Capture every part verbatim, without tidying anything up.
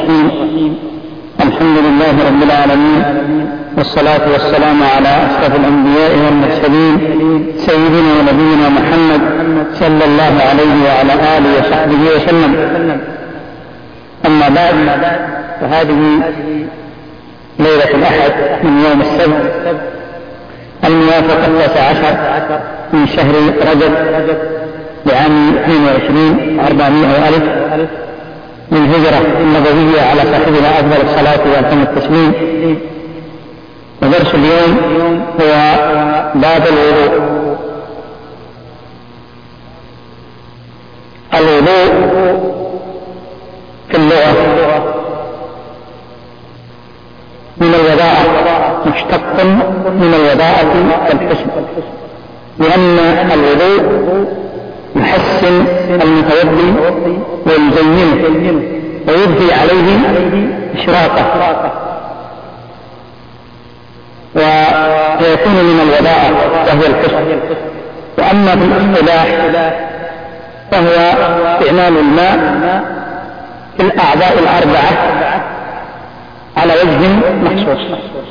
الرحيم. الحمد لله رب العالمين، والصلاة والسلام على أشرف الأنبياء والمرسلين سيدنا ونبينا محمد صلى الله عليه وعلى آله وصحبه وسلم. أما بعد، فهذه ليلة الأحد من يوم السبت الموافق التاسع عشر من شهر رجب لعام اثنين وعشرين وأربعمائة وألف من الهجرة النبوية على صاحبها أفضل الصلاة وأتم التسليم. ودرس اليوم هو باب الوضوء. الوضوء في اللغة من الوضاءة، مشتق من الوضاءة والحسن، لأن الوضوء يحسن المتوضي ويزينه ويبدي عليه إشراقه، ويكون من الوضاءة وهو الحسن. وأما في الاصطلاح فهو استعمال الماء في الأعضاء الأربعة على وجه مخصوص.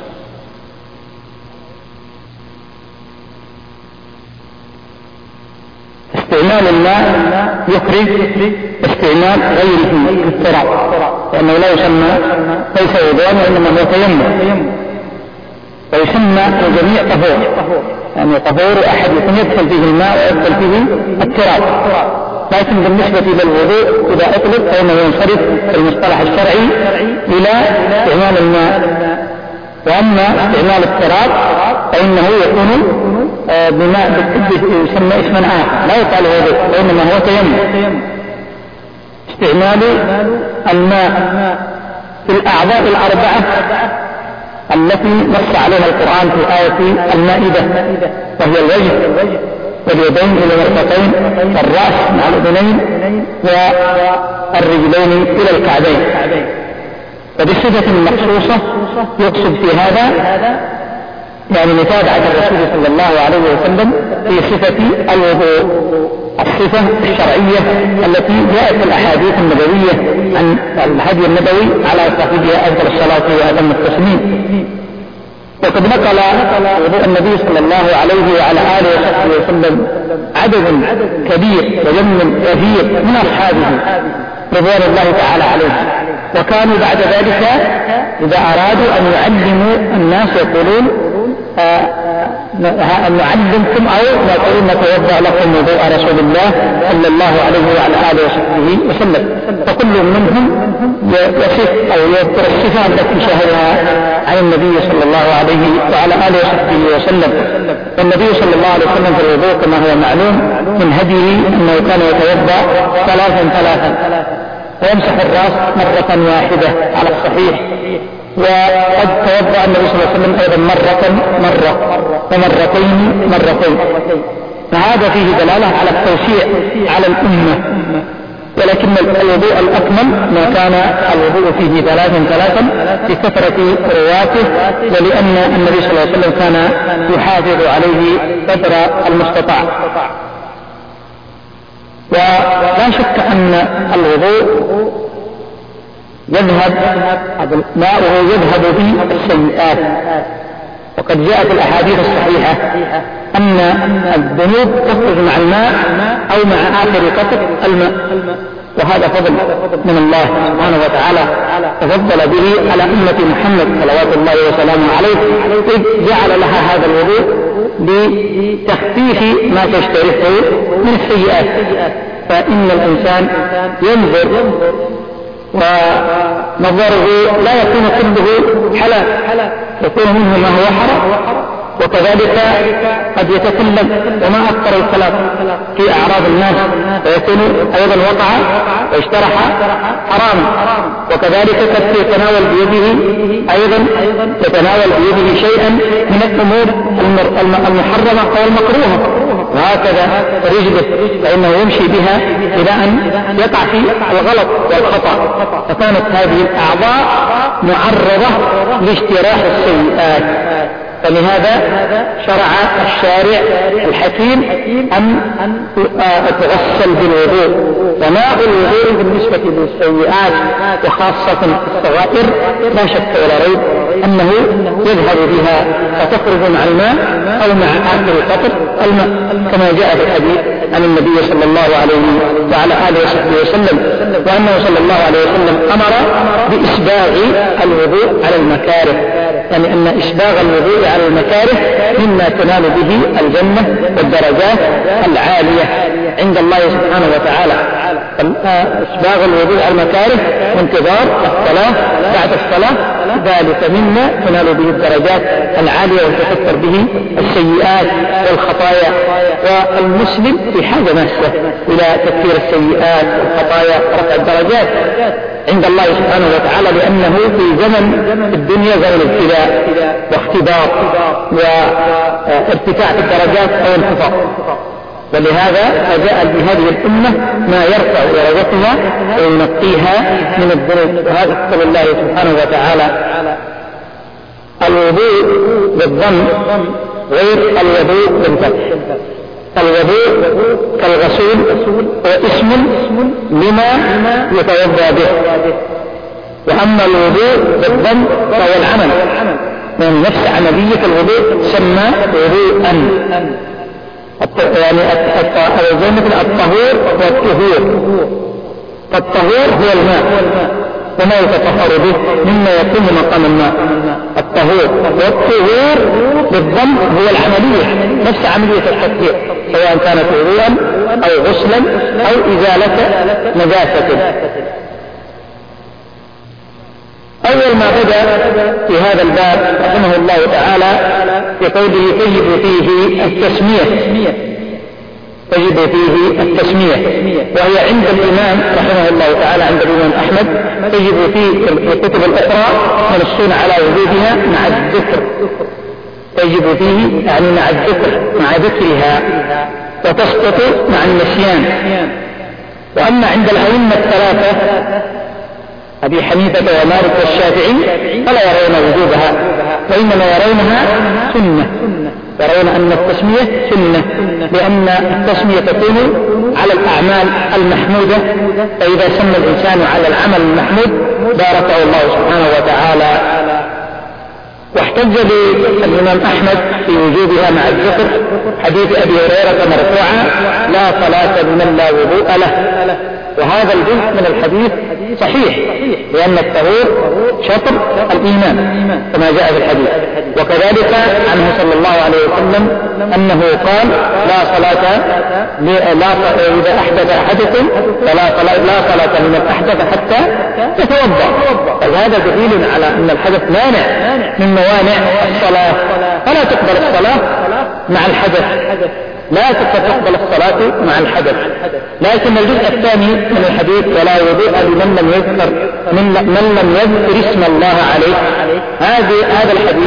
استعمال الماء يخرج استعمال غيره كالتراب، لأنه لا يسمى ليس وضوءا وإنما هو تيمم، ويسمى الجميع طهور، يعني طهور أحد يكون يدخل فيه الماء ويدخل فيه التراب. لكن بالنسبة للوضوء إذا أطلق فإنه ينصرف في المصطلح الشرعي إلى استعمال الماء. وأما استعمال التراب فإنه يكون بماء يسمى اسما آخر، لا يقال وضوء وإنما هو تيمم. استعمال الماء في الأعضاء الأربعة التي نص عليها القرآن في آية المائدة، وهي الوجه واليدين إلى المرفقين، والرأس مع الأذنين، والرجلين إلى الكعبين. وبصفة مخصوصة يقصد في هذا يعني متابعة الرسول صلى الله عليه وسلم في صفة الوضوء، الصفة الشرعية التي جاءت في الأحاديث النبوية عن الهدي النبوي على صاحبها أفضل الصلاة وأتم التسليم. وقد نقل وضوء النبي صلى الله عليه وعلى آله وصحبه وسلم عدد كبير وجم كثير من أصحابه رضوان الله تعالى عليهم، وكانوا بعد ذلك إذا أرادوا أن يعلموا الناس يقولون أن نعلمكم أو نقول نتوضأ لكم وضوء رسول الله صلى الله عليه وعلى آله وصحبه وسلم. فكل منهم يصف أو يذكر الصفة التي شهدها عن النبي صلى الله عليه وعلى آله وصحبه وسلم. والنبي صلى الله عليه وسلم في الوضوء كما هو معلوم من هديه أنه كان يتوضأ ثلاثا ثلاثا ويمسح الرأس مرة واحدة على الصحيح، وقد توضأ النبي صلى الله عليه وسلم أيضا مرة مرة ومرتين مرتين. فهذا فيه دلالة على التوسيع على الأمة. ولكن الوضوء الأكمل ما كان الوضوء فيه ثلاثا ثلاثا بكثرة رواته، ولأن النبي صلى الله عليه وسلم كان يحافظ عليه قدر المستطاع. ولا شك أن الوضوء يذهب ماؤه يذهب به السيئات، وقد جاءت الأحاديث الصحيحة أن الذنوب تخرج مع الماء أو مع آخر قطر الماء، وهذا فضل من الله سبحانه وتعالى تفضل به على أمة محمد صلوات الله وسلامه عليه، إذ جعل لها هذا الوضوء لتخفيف ما تشتركه من السيئات. فإن الإنسان ينظر ونظره لا يكون كله حلال، يكون منه ما هو حرام، وكذلك قد يتكلم وما أكثر الكلام في أعراض الناس ويكون أيضا وقع واشترح حرام، وكذلك قد يتناول بيده أيضا يتناول بيده شيئا من الأمور المحرمة أو المكروهة، وهكذا رجله فإنه يمشي بها إلى أن يقع في الغلط والخطأ. فكانت هذه الأعضاء معرضة لاجتراح السيئات، فلهذا شرع الشارع الحكيم أن تغسل بالوضوء. وماء الوضوء بالنسبة للسيئات وخاصة الصغائر لا شك ولا ريب أنه يذهب بها فتخرج مع الماء أو مع آخر القطر الماء، كما جاء في الحديث عن النبي صلى الله عليه وعلى آله وصحبه وسلم، وأنه صلى الله عليه وسلم أمر بإسباغ الوضوء على المكاره، يعني أن إسباغ الوضوء على المكاره مما تنال به الجنة والدرجات العالية عند الله سبحانه وتعالى. إسباغ الوضوء على المكاره وانتظار الصلاة بعد الصلاة ذلك مما تنال به الدرجات العالية وتكفر به السيئات والخطايا. والمسلم في حاجة ماسة إلى تكفير السيئات والخطايا ورفع الدرجات عند الله سبحانه وتعالى، لأنه في زمن الدنيا زمن ابتلاء واختبار وارتفاع في الدرجات أو انخفاض، ولهذا جاء بهذه الأمة ما يرفع درجتها وينقيها من الذنوب. وهذا قول الله سبحانه وتعالى: الوضوء بالضم غير الوضوء بالفتح. الوضوء كالغسول واسم لما يتوضا به، وأما الوضوء بالضم فهو العمل من نفس عملية الوضوء تسمى وضوءا، يعني مثل الطهور والطهور. فالطهور هو الماء وما يتطهر به مما يكون مقام الماء الطهور، والطهور بالضم هو العملية نفس عملية التطهير، سواء كانت وضوءا أو غسلا أو إزالة نجاسة. أول ما بدأ في هذا الباب رحمه الله تعالى في قوله تجب فيه التسمية، تجب فيه التسمية، وهي عند الإمام رحمه الله تعالى عند الإمام أحمد تجب فيه الكتب الأخرى منصون على وجودها مع الذكر، تجب فيه يعني مع الذكر مع ذكرها، وتسقط مع النسيان. وأما عند الأئمة الثلاثة أبي حنيفة ومالك والشافعي فلا يرون وجوبها، وإنما يرونها سنة، يرون أن التسمية سنة، لأن التسمية تكون على الأعمال المحمودة، فإذا سمى الإنسان على العمل المحمود باركه الله سبحانه وتعالى. واحتج الإمام أحمد في وجوبها مع الذكر حديث أبي هريرة مرفوعا: لا صلاة لمن لا وضوء له. وهذا الجزء من الحديث صحيح، لأن الطهور شطر الإيمان كما جاء في الحديث. وكذلك عنه صلى الله عليه وسلم أنه قال: لا صلاة لا إذا أحدث أحدكم فلا صلاة لا صلاة لمن أحدث حتى يتوضأ. فهذا دليل على أن الحدث مانع من موانع الصلاة، فلا تقبل الصلاة مع الحدث، لا تقبل الصلاة مع الحدث. لكن الجزء الثاني من الحديث: ولا وضوء لمن لم يذكر من, من لم يذكر اسم الله عليه، هذا هذا الحديث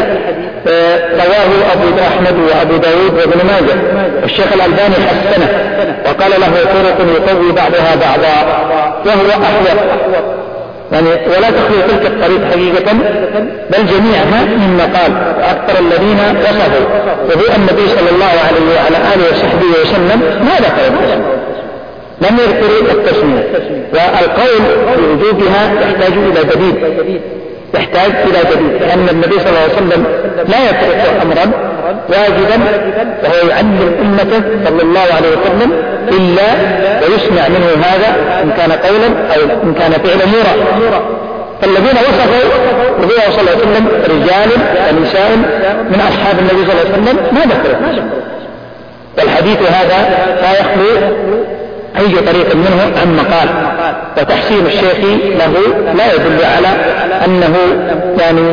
رواه أبو أحمد وأبو داود وابن ماجه، والشيخ الألباني حسنه وقال له طرق يقوي بعضها بعضا، وهو أحوط يعني ولا تخلو تلك الطريق حقيقة بل جميعها مما قال. أكثر الذين وصفوا وضوء النبي صلى الله عليه وعلى آله وصحبه وسلم ما ذكروا، لم يذكروا التسمية. والقول بوجوبها يحتاج إلى دليل، يحتاج إلى دليل، لأن النبي صلى الله عليه وسلم لا يترك أمرا واجبا وهو يعلم أمته صلى الله عليه وسلم إلا ويسمع منه هذا إن كان قولا أو إن كان فعلا يرى. فالذين وصفوا النبي صلى الله عليه وسلم رجال ونساء من أصحاب النبي صلى الله عليه وسلم ما ذكروا. والحديث هذا لا يخلو أي طريق منه عن مقال، وتحسين الشيخ له لا يدل على أنه يعني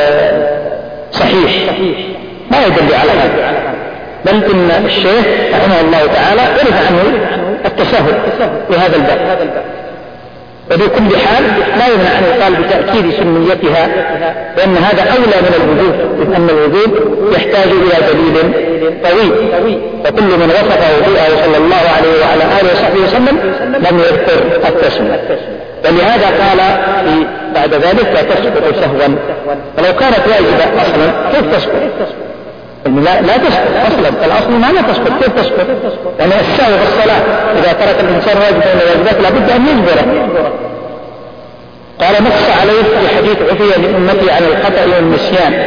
صحيح، لا يدل على هذا، بل إن الشيخ رحمه الله تعالى عرف عنه التساهل في هذا الباب. وبكل حال لا يمنع أن يقال بتأكيد سنيتها، لأن هذا أولى من الوجود، لأن الوجود يحتاج إلى دليل طويل، وكل من وصف وضوءه صلى الله عليه وعلى آله وصحبه وسلم لم يذكر التسمية، ولهذا قال بعد ذلك لا تسقط سهوا. ولو كانت واجبة أصلا كيف تسقط؟ لا, لا تسقط أصلا، الأصل ما لا تسقط. كيف تسقط؟ يعني السهو في الصلاة إذا ترك الإنسان واجبا من الواجبات لابد أن يجبره. قال نص عليه في حديث عفي لأمتي عن الخطأ والنسيان،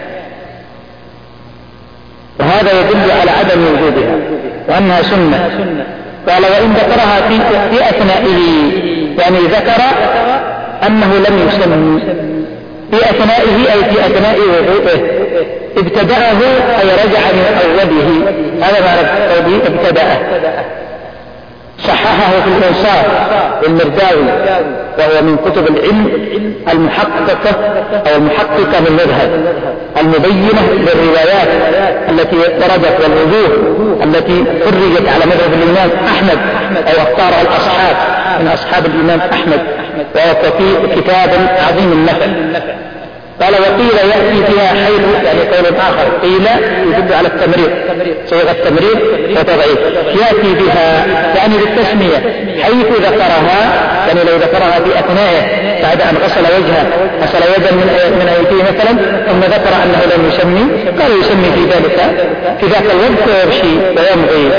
وهذا يدل على عدم وجودها وأنها سنة. قال وإن ذكرها في, في أثنائه، يعني ذكر أنه لم يسمي في أثنائه أي في أثناء وضوءه، ابتدأه أي رجع من أوله، هذا معنى قوله ابتدأه. صححه في الإنصاف للمرداوي، وهو من كتب العلم المحققة أو المحققة للمذهب المبينة للروايات التي وردت والوجوه التي فرجت على مذهب الإمام أحمد أو اختار الأصحاب من أصحاب الإمام أحمد، وهو في كتاب عظيم النفع. قال وقيل يأتي فيها حيث، يعني قول آخر قيل يدل على التمريض، صيغة التمريض وتضعيف، يأتي بها يعني بالتسمية حيث ذكرها، يعني لو ذكرها في أثنائه بعد أن غسل وجهه غسل يدا من أيديه مثلا ثم ذكر أنه لم يسمي، قال يسمي في ذلك في ذاك الوقت ويمشي ويمضي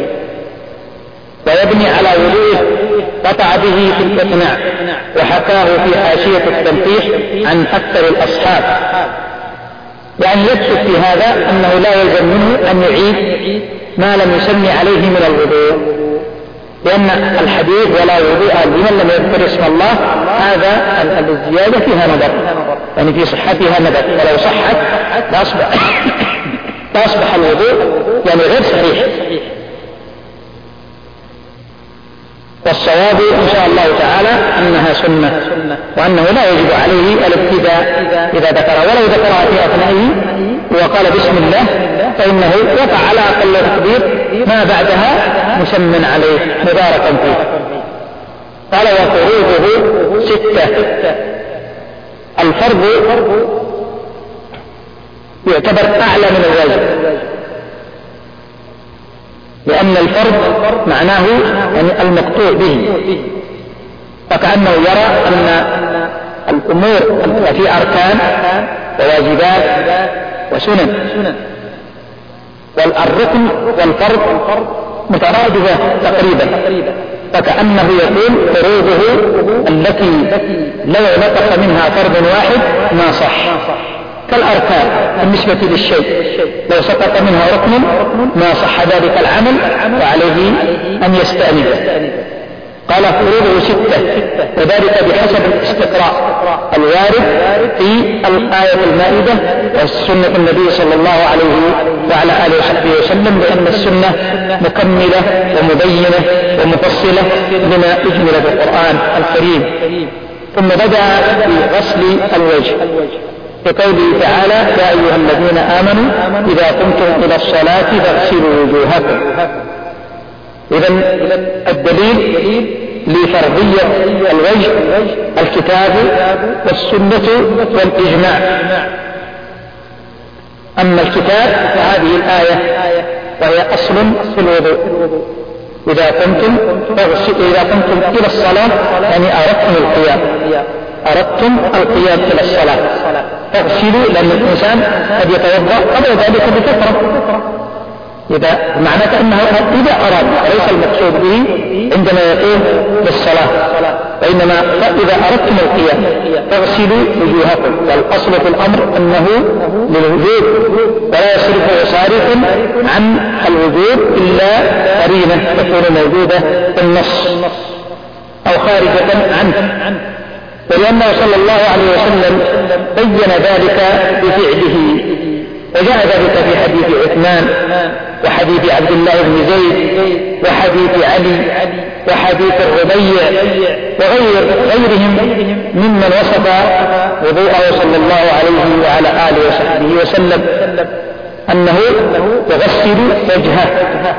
ويبني على وضوءه، قطع به في الإقناع، وحكاه في حاشية التنقيح عن أكثر الأصحاب. يعني يكتب في هذا أنه لا يلزم منه أن يعيد ما لم يسمي عليه من الوضوء، لأن الحديث ولا وضوء لمن لم يذكر اسم الله، هذا الزيادة فيها نظر، يعني في صحتها نظر، ولو صحت تصبح تصبح الوضوء يعني غير صحيح. والصواب إن شاء الله تعالى أنها سنة، وأنه لا يجب عليه الابتداء إذا ذكر، ولو ذكرها في أثنائه وقال بسم الله فإنه وقع على أقل تقدير ما بعدها مسمى عليه مباركا فيه. قال وفروضه ستة. الفرض يعتبر أعلى من الواجب، لأن الفرض معناه يعني المقطوع به، فكأنه يرى أن الأمور في أركان وواجبات وسنن، والركن والفرض مترادفة تقريبا، فكأنه يقول فروضه التي لو نطق منها فرض واحد ما صح، كالأركان بالنسبة للشيء لو سقط منها ركن ما صح ذلك العمل وعليه أن يستأنف. قال فروضه ستة، وذلك بحسب الاستقراء الوارد في الآية المائدة والسنة النبي صلى الله عليه وعلى آله وصحبه وسلم، لأن السنة مكملة ومبينة ومفصلة لما أجمل في القرآن الكريم. ثم بدأ بغسل الوجه كقوله تعالى يا أيها الذين آمنوا إذا قمتم إلى الصلاة فاغسلوا وجوهكم. إذن الدليل لفرضية الوجه الكتاب والسنة والإجماع. أما الكتاب فهذه الآية وهي أصل في الوضوء، إذا قمتم إذا قمتم إلى الصلاة يعني أردتم القيام أردتم القيام إلى الصلاة فاغسلوا، لأن الإنسان قد يتوضأ قبل ذلك بفترة، إذا معناته أنه إذا أراد، ليس المقصود به عندما يقوم للصلاة، وإنما إذا أردتم القيام فاغسلوا وجوهكم. والأصل في الأمر أنه للوجوب، ولا يصرف صارف عن الوجوب إلا قرينة تكون موجودة في النص أو خارجة عنه، ولأنه صلى الله عليه وسلم بين ذلك بفعله، وجاء ذلك في حديث عثمان وحديث عبد الله بن زيد وحديث علي وحديث الربيع وغير غيرهم ممن وصف وضوءه صلى الله عليه وعلى آله وصحبه وسلم أنه يغسل وجهه.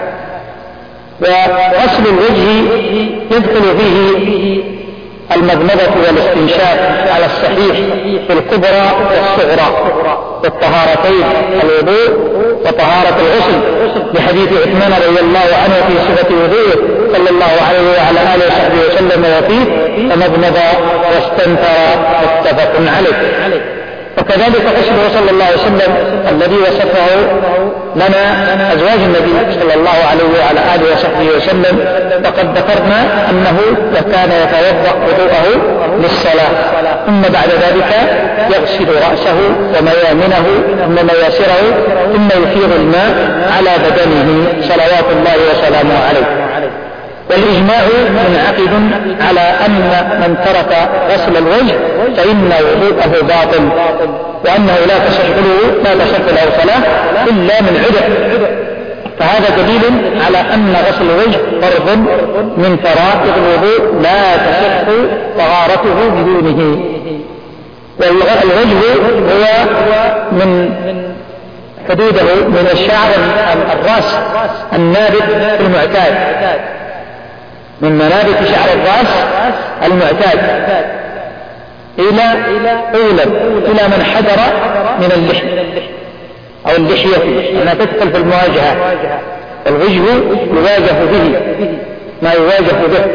وغسل الوجه يدخل فيه المضمضة والاستنشاق على الصحيح في الكبرى والصغرى والطهارتين، الوضوء وطهارة الغسل، لحديث عثمان رضي الله عنه في صفة وضوءه صلى الله عليه وعلى آله وصحبه وسلم وفيه فمضمض واستنثر متفق عليه. وكذلك غسله صلى الله عليه وسلم الذي وصفه لنا أزواج النبي صلى الله عليه وعلى آله وصحبه وسلم، فقد ذكرنا أنه كان يتوضأ وضوءه للصلاة، ثم بعد ذلك يغسل رأسه وميامنه ثم مياسره، ثم يفيض الماء على بدنه صلوات الله وسلامه عليه. والإجماع منعقد على أن من ترك غسل الوجه فإن وضوءه باطل، وأنه لا تصح له لا تصح له صلاة إلا من عذر. فهذا دليل على أن غسل الوجه فرض من فرائض الوضوء لا تصح طهارته بدونه. والوجه هو من حدوده من الشعر الراس النابت المعتاد، من منابت شعر الراس المعتاد إلى طولا إلى من حدر من اللحية أو اللحية أنها تدخل في المواجهة. الوجه يواجه به ما يواجه به.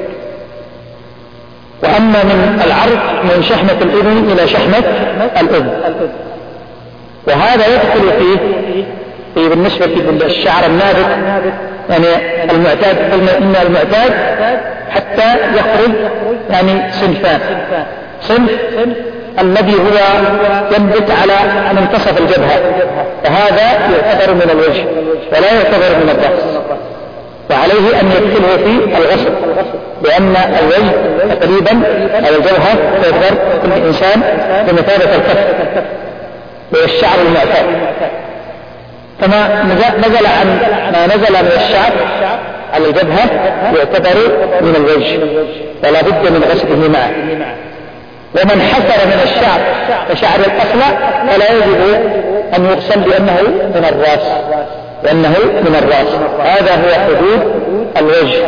وأما من العرض من شحمة الأذن إلى شحمة الأذن، وهذا يدخل فيه في بالنسبة للشعر النابت يعني المعتاد. إن المعتاد حتى يخرج يعني صنفان: صنف الذي هو ينبت على منتصف الجبهة، فهذا يعتبر من الوجه ولا يعتبر من الرأس، وعليه أن يدخله في الغسل، لأن الوجه تقريبا أو الجبهة تعتبر كل إنسان بمثابة الكف والشعر المعتاد. فما نزل عن ما نزل من الشعر على الجبهة يعتبر من الوجه ولا بد من غسله معه. ومن حسر من الشعر كشعر الأصلع فلا يجب أن يغسل لأنه من الرأس لأنه من الرأس. هذا هو حدود الوجه.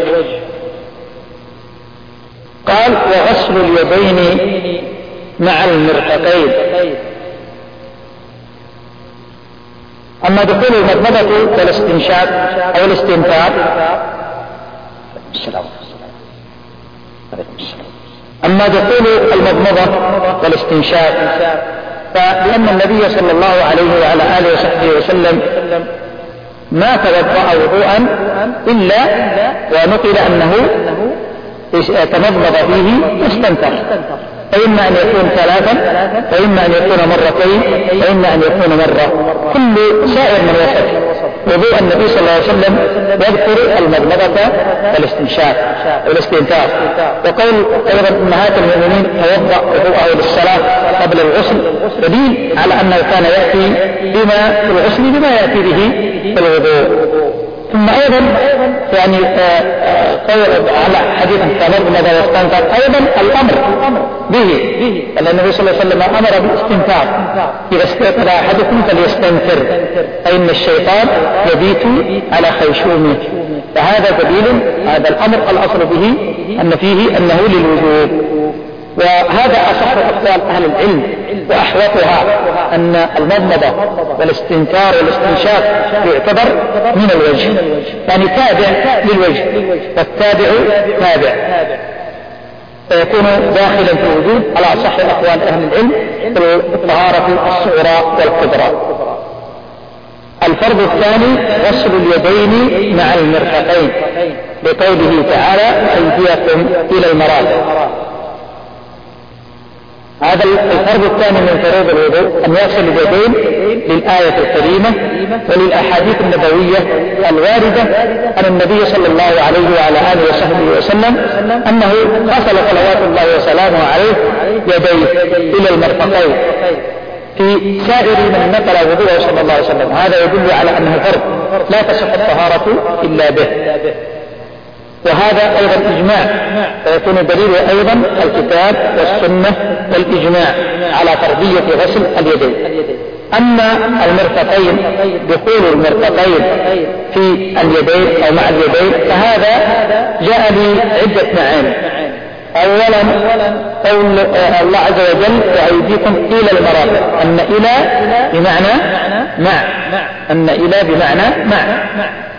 قال: وغسل اليدين مع المرفقين. أما دخول المضمضة والاستنشاق أو الاستنثار أما دخول المضمضة والاستنشاق فلأن النبي صلى الله عليه وعلى آله وصحبه وسلم ما توضأ وضوءا إلا ونقل أنه تمضمض فيه واستنثر، فإما أن يكون ثلاثا فإما أن يكون مرتين فإما أن يكون مرة. كل سائر من وصف وضوء النبي صلى الله عليه وسلم يذكر المضمضة والاستنشاق والاستنثار. وقول أيضا أمهات المؤمنين توضأ وضوءه للصلاة قبل الغسل دليل على أنه كان يأتي بما في الغسل بما يأتي به في الوضوء. ثم أيضا يعني قول على حديث تمضمض واستنثر أيضا الأمر به، لأن النبي صلى الله عليه وسلم أمر بالاستنثار: إذا استيقظ أحدكم فليستنثر فإن الشيطان يبيت على خيشومه. فهذا دليل، هذا الأمر الأصل به أن فيه أنه للوجوب. وهذا أصح أقوال أهل العلم وأحوطها أن المضمضة والاستنثار والاستنشاق يعتبر من الوجه، يعني تابع للوجه، والتابع تابع، فيكون داخلا في الوجود على أصح أقوال أهل العلم في الطهارة الصغرى والكبرى. الفرض الثاني غسل اليدين مع المرفقين، بقوله تعالى: أيديكم إلى المرافق. هذا الفرض الثاني من فروض الوضوء، أن يغسل اليدين للآية الكريمة وللأحاديث النبوية الواردة عن النبي صلى الله عليه وعلى آله وصحبه وسلم أنه غسل صلوات الله وسلامه عليه يديه إلى المرفقين في سائر من نقل وضوءه صلى الله عليه وسلم. هذا يدل على أنه فرض لا تصح الطهارة إلا به. وهذا أيضا إجماع، ويكون دليله أيضا الكتاب والسنة والإجماع على فرضية غسل اليدين. أما المرفقين، دخول المرفقين في اليدين أو مع اليدين، فهذا جاء بعدة معاني. أولا قول الله عز وجل: وأيديكم إلى المرافق، أن إلى بمعنى مع، أن إلى بمعنى مع.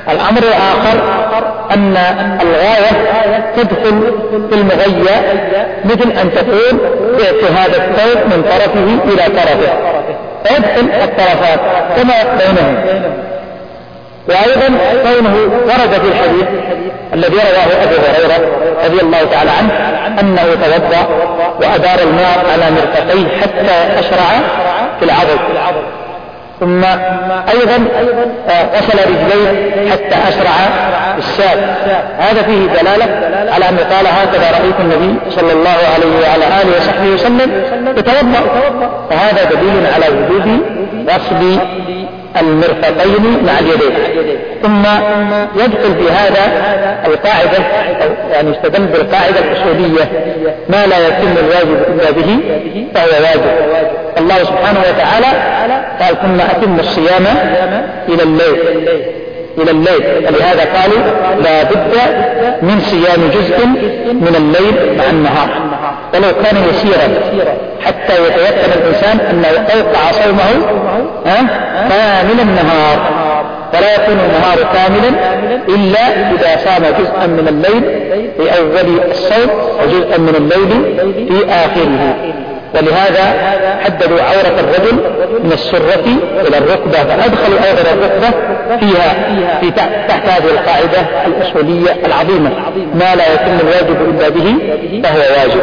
الأمر الآخر أن الغاية تدخل في المغية، مثل أن تكون بعت هذا الثوب من طرفه إلى طرفه، فيدخل الطرفات كما بينهم. وأيضا كونه ورد في الحديث الذي رواه أبو هريرة رضي الله تعالى عنه أنه توضأ وأدار الماء على مرفقيه حتى أشرع في العضد، ثم أيضا غسل رجليه حتى أشرع في الساق. هذا فيه دلالة على أن قال هكذا رأيت النبي صلى الله عليه وعلى آله وصحبه وسلم يتوضأ، فهذا دليل على وجوب غسل المرفقين مع اليدين. ثم يدخل في هذا القاعدة، يعني يستدل بالقاعدة الأصولية: ما لا يتم الواجب إلا به فهو واجب. الله سبحانه وتعالى قال: ثم أتم الصيام إلى الليل إلى الليل ولهذا قالوا لا بد من صيام جزء من الليل مع النهار، ولو كان يسيرا حتى يتيقن الإنسان أنه أوقع صومه كامل النهار، فلا يكون النهار كاملا إلا إذا صام جزءا من الليل في أول الصوم وجزءا من الليل في آخره. ولهذا حددوا عورة الرجل من السرة إلى الركبة، فأدخلوا أيضا الركبة فيها في تحت هذه القاعدة الأصولية العظيمة: ما لا يتم الواجب إلا به فهو واجب.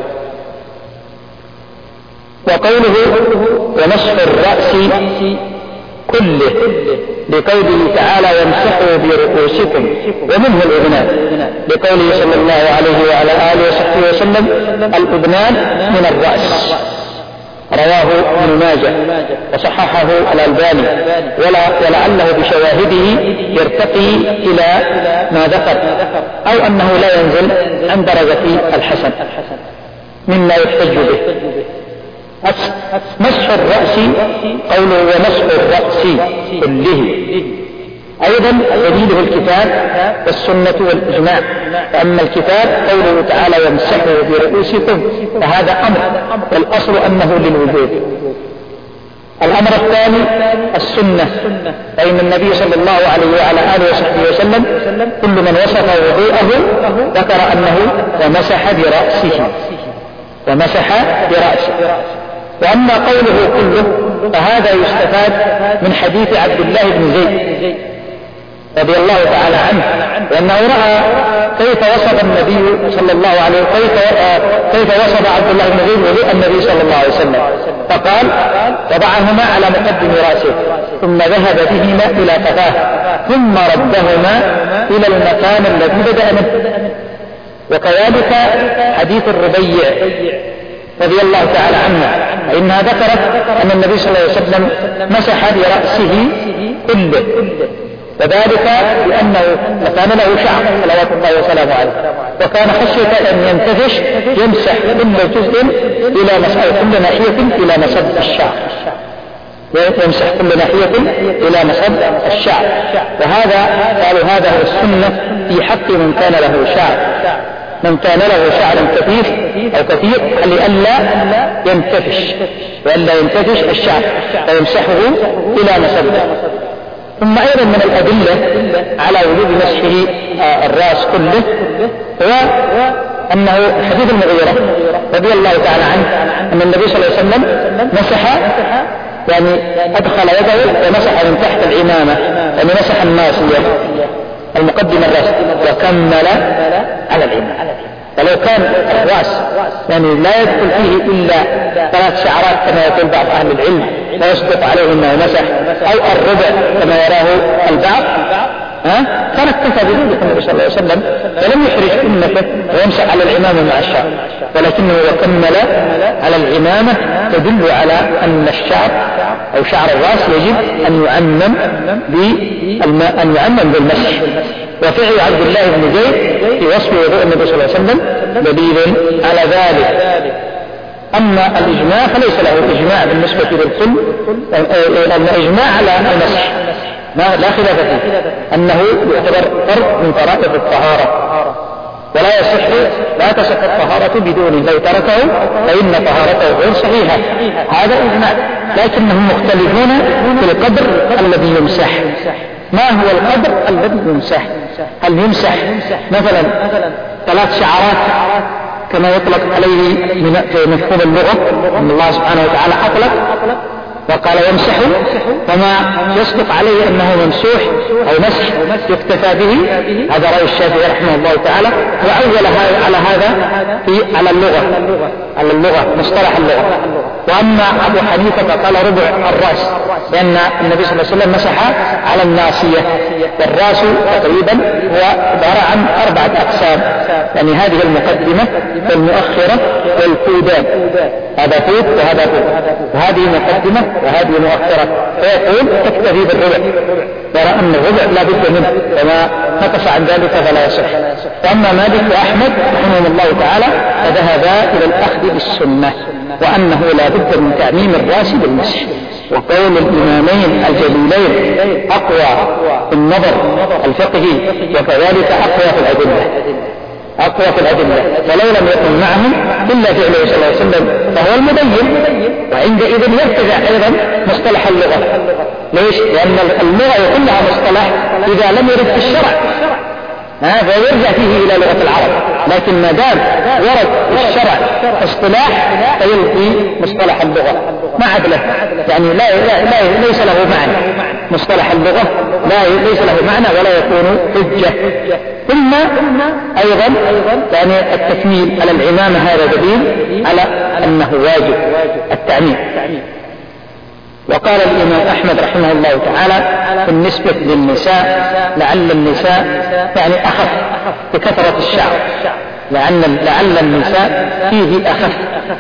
وقوله ومسح الرأس كله لقوله تعالى: وامسحوا برؤوسكم، ومنه الأذنان لقوله صلى الله عليه وعلى آله وصحبه وسلم: الأذنان من الرأس. رواه ابن ماجه وصححه الألباني، ولعله بشواهده يرتقي إلى ما ذكر، أو أنه لا ينزل عن درجة الحسن مما يحتج به. مسح الرأس قوله ومسح الرأس كله أيضا دليله الكتاب والسنة والإجماع. فأما الكتاب قوله تعالى: وامسحوا برؤوسكم، فهذا أمر والأصل أنه للوجوب. الأمر الثاني السنة، فإن النبي صلى الله عليه وعلى آله وصحبه وسلم كل من وصف وضوءه ذكر أنه ومسح برأسه ومسح برأسه. وأما قوله كله فهذا يستفاد من حديث عبد الله بن زيد رضي الله تعالى عنه، لأنه رأى كيف وصف النبي صلى الله عليه كيف كيف وصف عبد الله بن زيد وضوء النبي صلى الله عليه وسلم، فقال: وضعهما على مقدم رأسه ثم ذهب بهما إلى قفاه ثم ردهما إلى المكان الذي بدأ منه. وكذلك حديث الربيع رضي الله تعالى عنه، فإنها ذكرت أن النبي صلى الله عليه وسلم مسح برأسه كله، وذلك لأنه كان له شعر صلوات الله وسلامه عليه، وكان خشية أن ينتفش يمسح كل جزء إلى مسح كل ناحية إلى مصب الشعر، يمسح كل ناحية إلى مصب الشعر. وهذا قالوا هذا هو السنة في حق من كان له شعر، من كان له شعر كثيف أو كثير لئلا ينتفش وألا ينتفش الشعر فيمسحه إلى مصبه. ثم أيضا من الأدلة على وجوب مسحه الرأس كله هو أنه حديث المغيرة رضي الله تعالى عنه أن النبي صلى الله عليه وسلم مسح، يعني أدخل يده ومسح من تحت العمامة، يعني مسح الناصية المقدم الرأس وكمل على العمامة. فلو كان الرأس يعني لا يدخل فيه إلا ثلاث شعرات كما يقول بعض أهل العلم لا يصدق عليه أنه مسح، أو الربع كما يراه البعض، ها كان اكتفى بذلك النبي صلى الله عليه وسلم ولم يحرج أمته ويمسح على العمامة مع الشعر، ولكنه وكمل على العمامة تدل على أن الشعر أو شعر الرأس يجب أن يعمم بالماء، أن يعمم بالمسح. وفعل عبد الله بن زيد في وصف وضوء النبي صلى الله عليه وسلم دليل على ذلك. أما الإجماع فليس له إجماع بالنسبة للكل، الإجماع على المسح ما لا خلاف فيه أنه يعتبر فرض من فرائض الطهارة، ولا يصح لا تصح الطهارة بدونه، لو تركه فإن طهارته غير صحيحة، هذا إجماع. لكنهم مختلفون في القدر الذي يمسح، ما هو القدر الذي يمسح؟ هل يمسح مثلا ثلاث شعرات كما يطلق عليه في مفهوم اللغة، أن الله سبحانه وتعالى أطلق وقال يمسح، فما يصدق عليه أنه ممسوح أو مسح يكتفى به؟ هذا رأي الشافعي رحمه الله تعالى، وأول على هذا في على اللغة على اللغة مصطلح اللغة. وأما أبو حنيفة فقال ربع الرأس، لأن النبي صلى الله عليه وسلم مسح على الناصية، والرأس تقريبا هو عبارة عن أربعة أقسام، يعني هذه المقدمة والمؤخرة والفودان، هذا فود وهذا فود، وهذه مقدمة وهذه مؤخرة، فيقول تكتفي بالربع، يرى أن الربع لا بد منه، وما نقص عن ذلك فلا يصح. وأما مالك وأحمد رحمهم الله تعالى فذهبا إلى الأخذ بالسنة، وأنه لا بد من تعميم الرأس بالمسح. وقول الإمامين الجليلين أقوى في النظر الفقهي وكذلك أقوى في الأدلة أقوى في الأدلة ولو لم يكن معهم إلا فعله صلى الله عليه وسلم فهو المبين، وعندئذ يرتفع أيضا مصطلح اللغة. ليش؟ لأن اللغة كلها مصطلح إذا لم يرد في الشرع فيرجع فيه إلى لغة العرب، لكن ما دام ورد في الشرع اصطلاح فيلقي مصطلح اللغة ما عدله، يعني لا, لا, لا ليس له معنى، مصطلح اللغة لا ليس له معنى ولا يكون حجة. ثم أيضا يعني التكميل على العمامة هذا دليل على أنه واجب التعميم. وقال الإمام أحمد رحمه الله تعالى بالنسبة للنساء لعل النساء يعني أخف بكثرة الشعر، لعل, لعل النساء فيه أخف.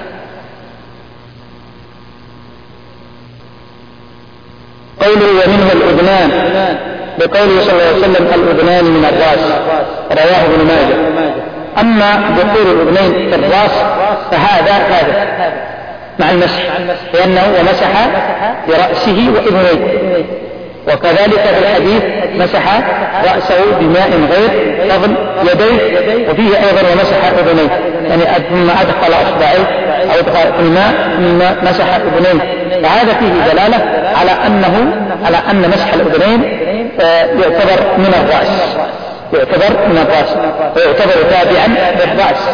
قوله ومنه الأذنان بقوله صلى الله عليه وسلم الأذنان من الرأس، رواه ابن ماجه. أما دخول الأذنين في الرأس فهذا هذا مع المسح، لأنه ومسح برأسه وأذنيه، وكذلك في الحديث مسح رأسه بماء غير فضل يديه، وفيه أيضا ومسح أذنيه، يعني ثم أدخل أصبعيه أو أدخل الماء ثم مسح أذنيه، فهذا فيه دلالة على أنه على أن مسح الأذنين يعتبر من الرأس يعتبر من الرأس ويعتبر تابعا للرأس.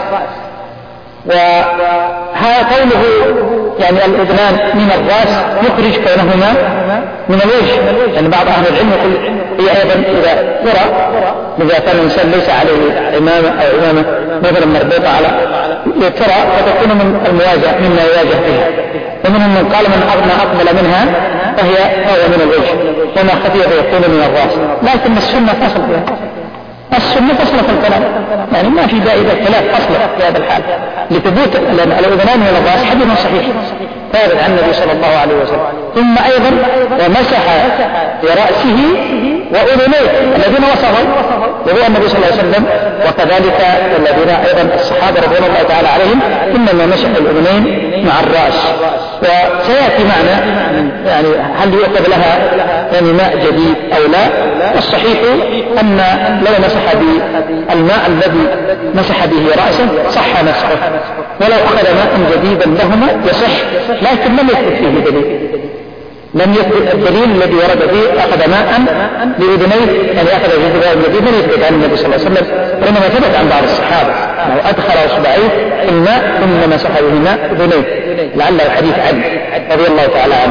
وهذا قوله يعني الأذنان من الرأس يخرج كونهما من الوجه، يعني بعض أهل العلم يقول هي أيضا إذا ترى إذا كان الإنسان ليس عليه عمامة أو عمامة مثلا مربوطة على ترى فتكون من المواجهة مما يواجه فيها، ومنهم من قال من أقبل منها فهي هو من الوجه وما خفي فيكون من الرأس، لكن السنة فصل فيها، السنة فصل في الكلام، يعني ما في داعي للخلاف أصلا في هذا الحال لثبوت الأذنان من الرأس حديث صحيح ثابت عن النبي صلى الله عليه وسلم. ثم أيضا ومسح برأسه وأذنيه الذين وصفوا وهو النبي صلى الله عليه وسلم، وكذلك الذين أيضا الصحابة رضي الله تعالى عليهم إنما مسح الأذنين مع الرأس. وسيأتي معنا يعني هل يؤخذ لها يعني ماء جديد أو لا؟ الصحيح أن لو مسح بالماء الذي مسح به رأسه صح مسحه، ولو أخذ ماء جديدا لهما يصح، لكن لم يثبت فيه دليل، لم يثبت الدليل الذي ورد فيه أخذ ماء لأذنيه يعني أخذ جديد الذي لم يثبت عن النبي صلى الله عليه وسلم، وإنما ثبت عن بعض الصحابة أنه أدخل أصبعيه في الماء ثم مسح به ماء أذنيه، لعله حديث علي رضي الله تعالى عنه.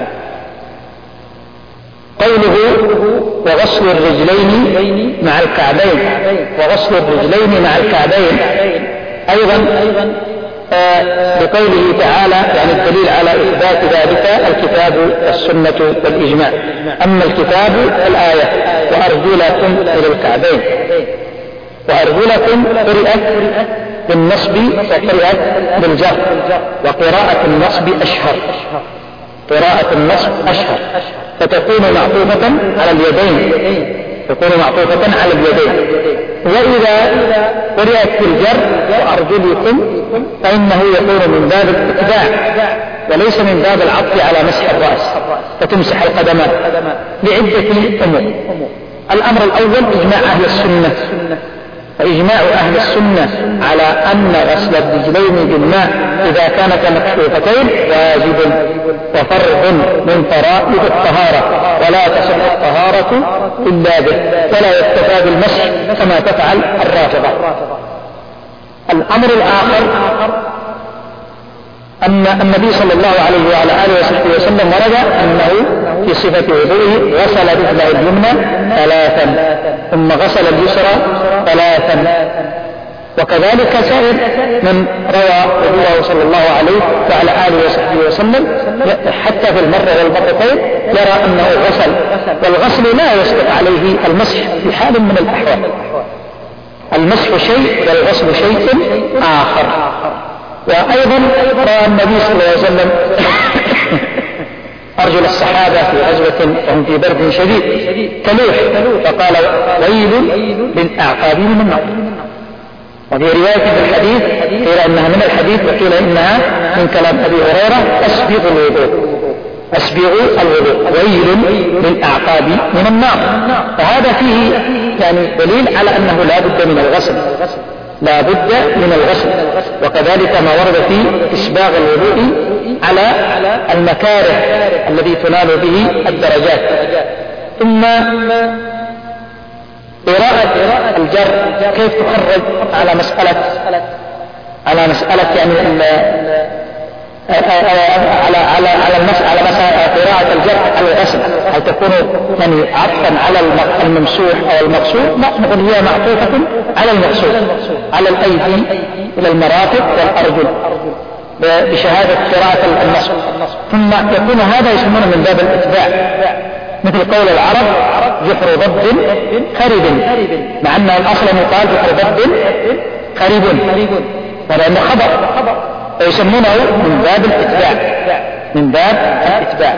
قوله وغسل الرجلين مع الكعبين، وغسل الرجلين مع الكعبين أيضا بقوله تعالى يعني الدليل على إثبات ذلك الكتاب والسنة والإجماع. أما الكتاب الآية وأرجلكم إلى الكعبين، وأرجلكم قرئت بالنصب وقرئت بالجر، وقراءة النصب أشهر، قراءة النصب أشهر، فتكون معطوفة على اليدين، تكون معطوفة على اليدين. وإذا قرأت بالجر وأرجلكم فإنه يكون من باب الاتباع وليس من باب العطف على مسح الرأس، فتمسح القدمان لعدة أمور. الأمر الأول إجماع أهل السنة وإجماع أهل السنة على أن غسل الرجلين بالماء إذا كانتا مكشوفتين واجب وفرض من فرائض الطهارة، ولا تصح الطهارة إلا به، ولا يكتفى بالمسح كما تفعل الرافضة. الأمر الآخر أن النبي صلى الله عليه وعلى آله وصحبه وسلم ورد أنه في صفة وضوئه غسل رجله اليمنى ثلاثا ثم غسل اليسرى ثلاثا، وكذلك سائر من روى وضوءه صلى الله عليه وعلى آله وصحبه وسلم حتى في المرة والمرتين يرى أنه غسل، والغسل لا يصدق عليه المسح في حال من الأحوال. المسح شيء والغسل شيء آخر. وأيضا رأى النبي صلى الله عليه وسلم أرجل الصحابة في غزوة وهم في برد شديد تلوح، فقال ويل للأعقاب من النار. وفي رواية في الحديث قيل إنها من الحديث وقيل إنها من كلام أبي هريرة أسبغ الوضوء أسبغ الوضوء ويل للأعقاب من النار. فهذا فيه يعني دليل على أنه لا بد من الغسل، لا بد من الغسل. وكذلك ما ورد في إسباغ الوضوء على المكاره الذي تنال به الدرجات. ثم قراءة الجر كيف تخرج على مسألة على مسألة يعني على على على المسألة على مسألة قراءة الجر على الغسل، هل تكون يعني عطفا على الممسوح أو المقصود؟ لا، نقول هي معطوفة على المقصود، على الأيدي إلى المرافق والأرجل بشهادة قراءة النصب. ثم يكون هذا يسمونه من باب الإتباع، مثل قول العرب جحر ضب خرب، مع أن الأصل يقال جحر ضب خرب، ولأنه خبر، فيسمونه من باب الإتباع، من باب الإتباع.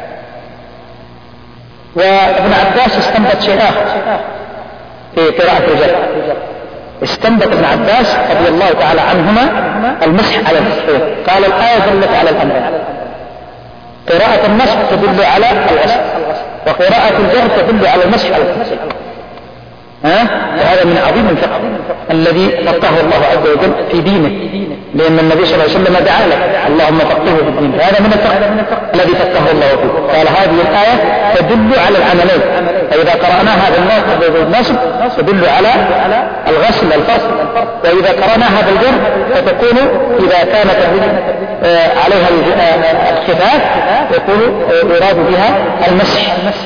وابن عباس استنبط شيء آخر في قراءة الجر، استنبط ابن عباس رضي الله تعالى عنهما المسح على الخفين، قال الآية دلت على الأمر، قراءة النصب تدل على الغسل، وقراءة الجر تدل على المسح على الخفين. ها؟ وهذا من عظيم الفقه الذي فقهه الله عز وجل في دينه، لأن النبي صلى الله عليه وسلم دعا له اللهم فقهه في الدين، هذا من الفقه الذي فقهه الله فيه. قال هذه الآية تدل على العملين، فإذا قرأناها بالنصب تدل على الغسل الفصل، وإذا قرأناها بالجر فتكون إذا كانت عليها الخفاف يكون يراد بها المسح،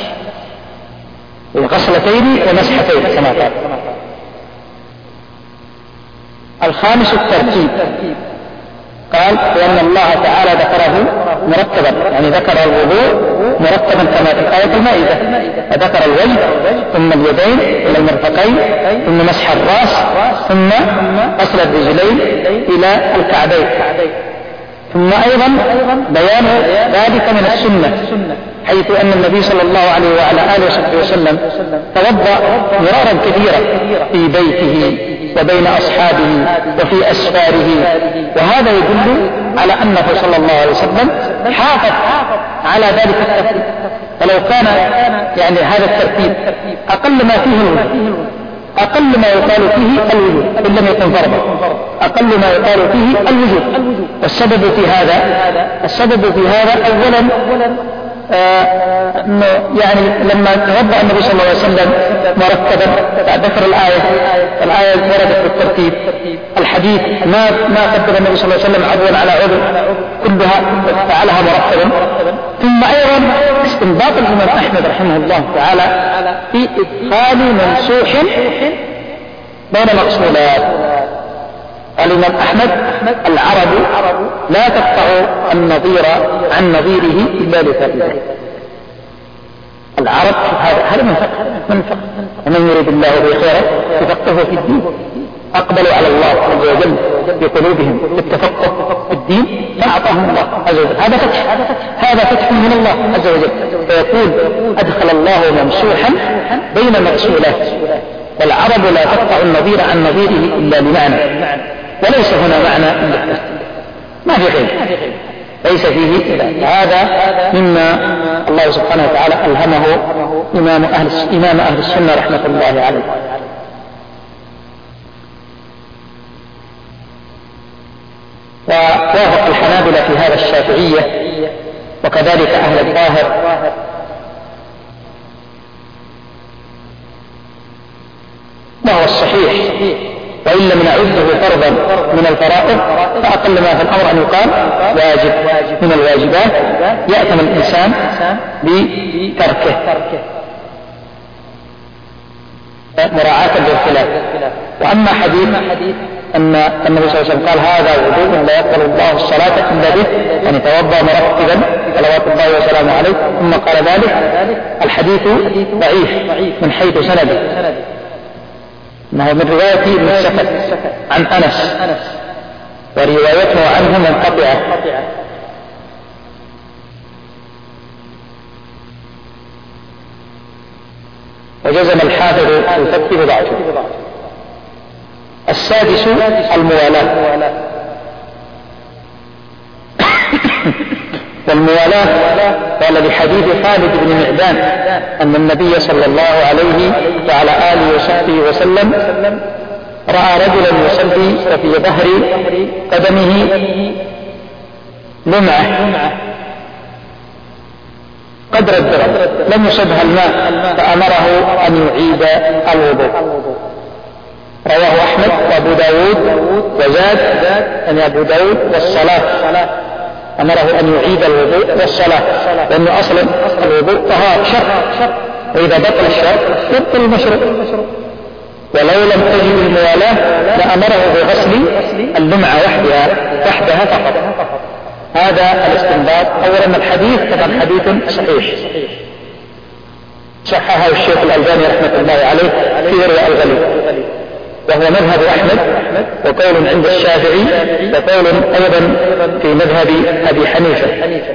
غسلتين ومسحتين كما قال. الخامس الترتيب، قال لأن الله تعالى ذكره مرتبا، يعني ذكر الوضوء مرتبا كما في آية المائدة، فذكر الوجه ثم اليدين إلى المرفقين ثم مسح الرأس ثم غسل الرجلين إلى الكعبين، ثم أيضا بيان ذلك من السنة، حيث أن النبي صلى الله عليه وعلى آله وصحبه وسلم توضأ مرارا كثيرا في بيته وبين أصحابه وفي أسفاره، وهذا يدل على أنه صلى الله عليه وسلم حافظ على ذلك الترتيب. فلو كان يعني هذا الترتيب أقل ما فيه الوجود، أقل ما يقال فيه الوجود إن لم يكن فرضا، أقل ما يقال فيه الوجود. والسبب في هذا السبب في هذا أولا آه يعني لما توضأ النبي صلى الله عليه وسلم مرتبا ذكر الآية، الآية وردت بالترتيب، الحديث ما ما قدم النبي صلى الله عليه وسلم عضوا على عضو، كلها فعلها مرتبا. ثم أيضا استنباط الإمام أحمد رحمه الله تعالى في إدخال منسوح بين مقصودات. الإمام أحمد العرب لا تقطع النظير عن نظيره إلا لفائدة. العرب هذا من فقه من فقه ومن يريد الله به خيرا يفقهه في الدين، أقبلوا على الله عز وجل بقلوبهم بالتفقه في الدين فأعطاهم الله عز وجل. هذا فتح، هذا فتح من الله عز وجل. فيقول أدخل الله ممسوحا بين مقصولات، والعرب لا تقطع النظير عن نظيره إلا لمعنى، وليس هنا معنى إلا ما في غير، ليس فيه إلا هذا مما الله سبحانه وتعالى ألهمه إمام أهل إمام أهل السنة رحمة الله عليه. في هذا الشافعية وكذلك أهل الظاهر، وهو الصحيح، وإن لم نعده فرضا من الفرائض فأقل ما في الأمر أن يقال واجب من الواجبات يأثم الإنسان بتركه مراعاة للخلاف. وأما حديث أن النبي صلى الله عليه وسلم قال هذا وضوء لا يقبل الله الصلاة إلا به، يعني توضأ مرتبا صلوات الله وسلامه عليه ثم قال ذلك، الحديث ضعيف من حيث سنده، انه من رواية ابن السكت عن أنس وروايته عنه منقطعة. وجزم الحافظ الفتح بضعفه. السادس الموالاة. والموالاة قال بحديث خالد بن معدان أن النبي صلى الله عليه وعلى آله وصحبه وسلم رأى رجلا يصلي وفي ظهر قدمه لمعة قدر الدرهم لم يصبها الماء فأمره أن يعيد الوضوء. رواه أحمد وأبو داود وزاد أن أبو داود والصلاة، أمره أن يعيد الوضوء والصلاة، لأنه أصلا الوضوء طهارة شرط، وإذا بطل الشرط يبطل المشروع. ولو لم تجد الموالاة لأمره بغسل اللمعة وحدها وحدها فقط. هذا الاستنباط. أولا الحديث طبعا حديث صحيح صححه الشيخ الألباني رحمة الله عليه في رواء الغليل، وهو مذهب أحمد وقول عند الشافعي وقول أيضا في مذهب أبي حنيفة.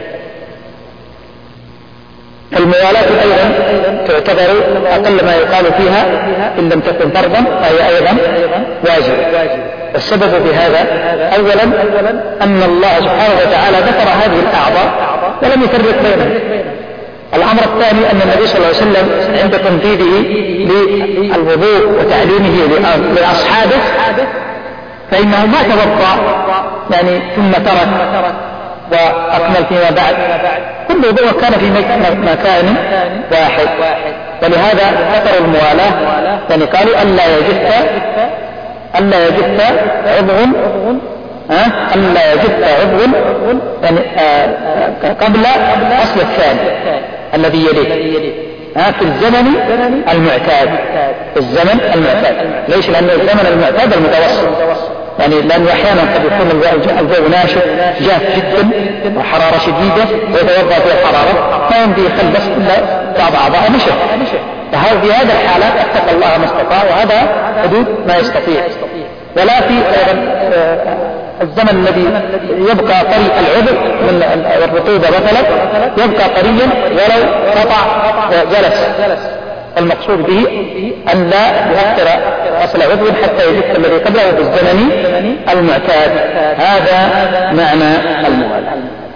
فالموالاة أيضا تعتبر أقل ما يقال فيها إن لم تكن فرضا فهي أيضا واجب. السبب في هذا أولا أن الله سبحانه وتعالى ذكر هذه الأعضاء ولم يفرق بينها. الأمر الثاني أن النبي صلى الله عليه وسلم عند تنفيذه للوضوء وتعليمه لأصحابه فإنه ما توضأ يعني ثم ترك وأكمل فيما بعد، كل وضوء كان في مكان واحد. ولهذا ذكروا الموالاة، يعني قالوا ألا يجف ألا يجف عضو ألا يجف عضو يعني قبل أصل الثاني الذي يليه في الزمن المعتاد. الزمن المعتاد ليش؟ لأن الزمن المعتاد المتوسط، يعني لأنه أحيانا قد يكون الجو ناشف جاف جدا وحرارة شديدة ويتوضأ فيه الحرارة ما يمدي يخل بس إلا بعض أعضاء نشف، فهذا في هذا الحالات اتقى الله ما استطاع، وهذا حدود ما يستطيع. ولا في الزمن الذي يبقى طري العضو من الرطوبة مثلا يبقى طريا ولو قطع وجلس. المقصود به أن لا يؤثر أصل عضو حتى يجف الذي قبله بالزمن المعتاد. هذا معنى الموالاة.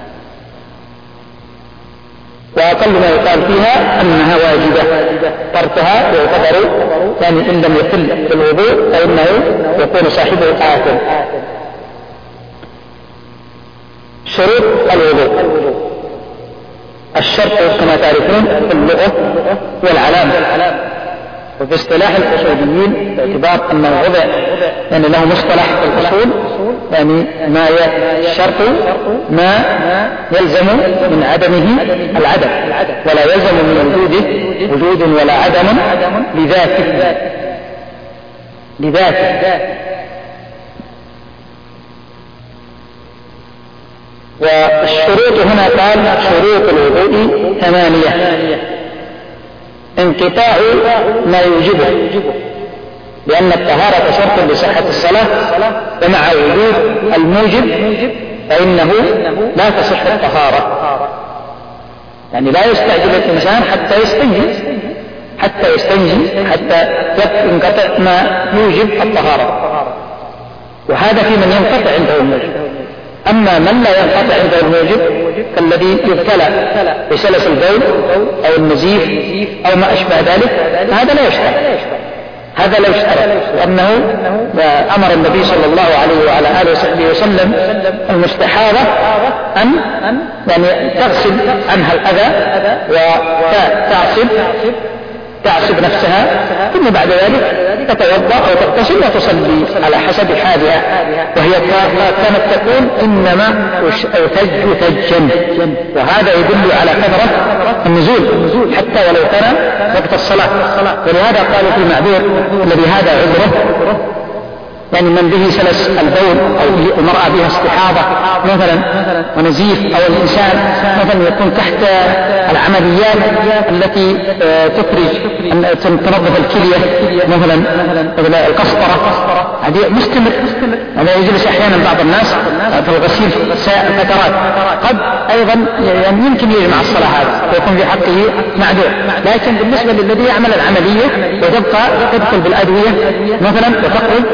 وأقل ما يقال فيها أنها واجبة، تركها يعتبر يعني إن لم يخل بالوضوء فإنه يكون صاحبه آثم. شروط الوضوء. الشرط كما تعرفون في اللغة هو العلامة، وفي اصطلاح الأصوليين باعتبار أنه وضع يعني له مصطلح في الأصول، يعني ما الشرط ما يلزم من عدمه العدم، ولا يلزم من وجوده وجود ولا عدم لذاته لذاته والشروط هنا قال شروط الوضوء ثمانية. انقطاع ما يوجبه، لأن الطهارة شرط لصحة الصلاة، ومع وجود الموجب فإنه لا تصح الطهارة. يعني لا يستعجل الإنسان حتى يستنجي حتى يستنجي حتى ينقطع ما يوجب الطهارة، وهذا في من ينقطع عنده الموجب. أما من لا ينقطع عنده الموجب كالذي يبتلى بسلس البول أو النزيف أو ما أشبه ذلك هذا لا يشترط. هذا لا يشترط، لأنه أمر النبي صلى الله عليه وعلى آله وصحبه وسلم المستحاضة أن يعني تغسل عنها الأذى وتعصب تعصب نفسها، ثم بعد ذلك تتوضأ أو تغتسل وتصلي على حسب حالها. وهي كانت تقول إنما أتج تجا، وهذا يدل على كثرة النزول حتى ولو كان وقت الصلاة. ولهذا قالوا في المعذور الذي هذا عذره، يعني من به سلس البول أو المرأة بها استحاضة مثلا ونزيف، أو الإنسان مثلا يكون تحت العمليات التي تخرج تنظف الكلية مثلا القسطرة، هذه مستمر. هذا يجلس أحيانا بعض الناس في الغسيل فترات، قد أيضا يعني يمكن يجمع الصلاة هذا ويكون في حقه معذور. لكن بالنسبة للذي يعمل العملية وتبقى تدخل بالأدوية مثلا وتخرج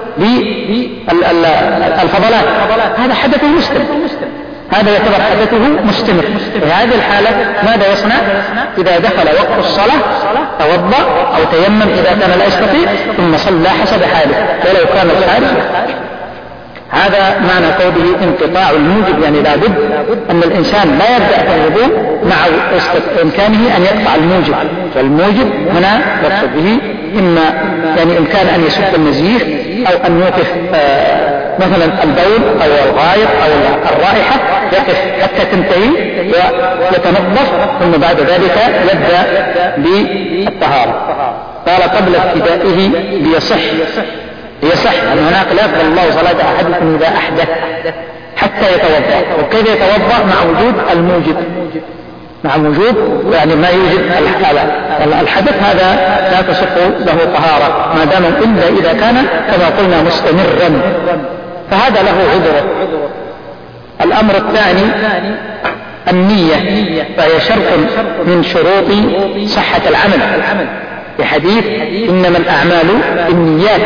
بالفضلات، هذا حدثه مستمر، هذا يعتبر حدثه مستمر. في هذه الحالة ماذا يصنع؟ إذا دخل وقت الصلاة توضأ أو تيمم إذا كان لا يستطيع، ثم صلى حسب حاله ولو كان الخارج. هذا معنى قوله انقطاع الموجب، يعني لابد أن الإنسان لا يبدأ في الوضوء مع إمكانه أن يقطع الموجب، والموجب هنا يقصد به إما يعني إمكان أن يسد النزيف أو أن يوقف آه مثلا البول أو الغائط أو الرائحة، يقف حتى تنتهي ويتنظف، ثم بعد ذلك يبدأ بالطهارة. قال قبل ابتدائه ليصح يصح أن هناك لا يقبل الله صلاة أحدكم إذا أحدث حتى يتوضأ. وكيف يتوضأ؟ مع وجود الموجب، مع وجود يعني ما يوجد الحدث، هذا لا تصح له طهارة ما دام إلا إذا كان كما قلنا مستمرا، فهذا له عذره. الأمر الثاني النية، فهي شرط من شروط صحة العمل، في حديث إنما الأعمال بالنيات،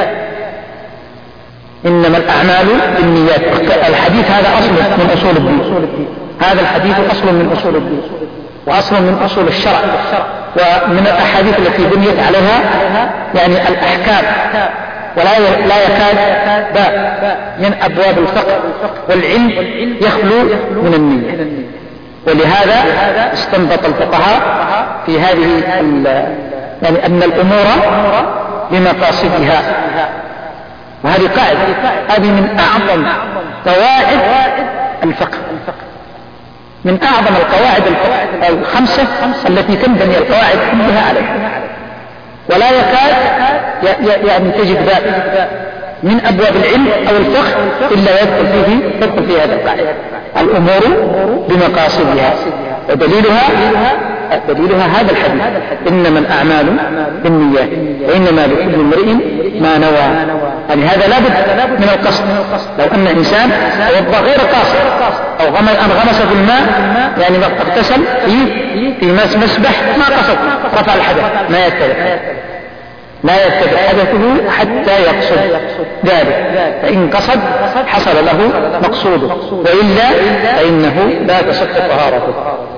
إنما الأعمال بالنيات. الحديث هذا أصل من أصول الدين، هذا الحديث أصل من أصول الدين وأصل من أصول الشرع، ومن الأحاديث التي بنيت عليها يعني الأحكام، ولا لا يكاد باب من أبواب الفقه والعلم يخلو من النية. ولهذا استنبط الفقهاء في هذه يعني أن الأمور بمقاصدها، وهذه قاعدة، هذه من أعظم قواعد الفقه، من أعظم القواعد الخمسة التي تنبني القواعد كلها عليها، ولا يكاد يعني تجد باب من أبواب العلم أو الفقه إلا يدخل فيه تدخل فيه هذا القاعدة، الأمور بمقاصدها. ودليلها دليلها هذا الحديث إنما الأعمال بالنيات وإنما لكل امرئ ما نوى. يعني هذا لابد من القصد. لو أن إنسان توضأ غير قاصد أو انغمس في الماء يعني اغتسل في في مسبح ما قصد رفع الحدث، ما يتبع لا يتبع حدثه حتى يقصد ذلك، فإن قصد حصل له مقصوده، وإلا فإنه لا تصح طهارته.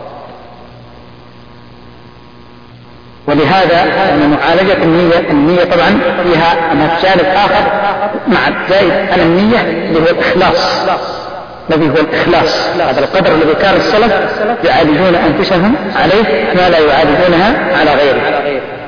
ولهذا أن معالجة النية، النية طبعا فيها جانب آخر مع زائد على النية اللي هو الإخلاص، الذي هو الإخلاص، هذا القدر الذي كان السلف يعالجون أنفسهم عليه ما لا يعالجونها على غيره.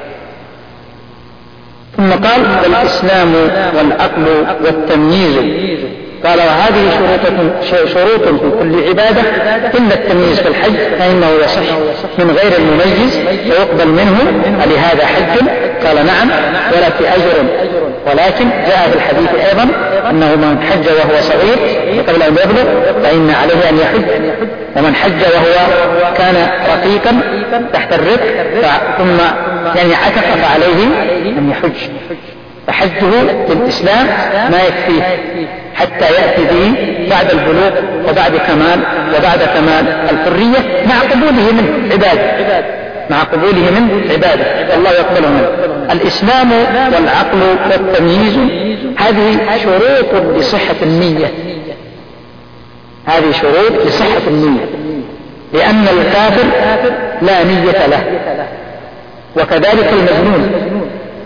ثم قال والإسلام والعقل والتمييز، قال وهذه شروط شروط في كل عبادة إلا التمييز في الحج فإنه يصح من غير المميز ويقبل منه، ألهذا حج؟ قال نعم ولا في أجر، ولكن جاء في الحديث أيضا أنه من حج وهو صغير قبل أن يبلغ فإن عليه أن يحج، ومن حج وهو كان رقيقا تحت الرق ثم يعني عتق فعليه أن يحج. فحجه في الإسلام ما يكفيه حتى يأتي به بعد البلوغ وبعد كمال وبعد كمال الحرية مع قبوله من عباده، مع قبوله من عباده الله يقبله منه. الإسلام والعقل والتمييز هذه شروط لصحة النية، هذه شروط لصحة النية، لأن الكافر لا نية له، وكذلك المجنون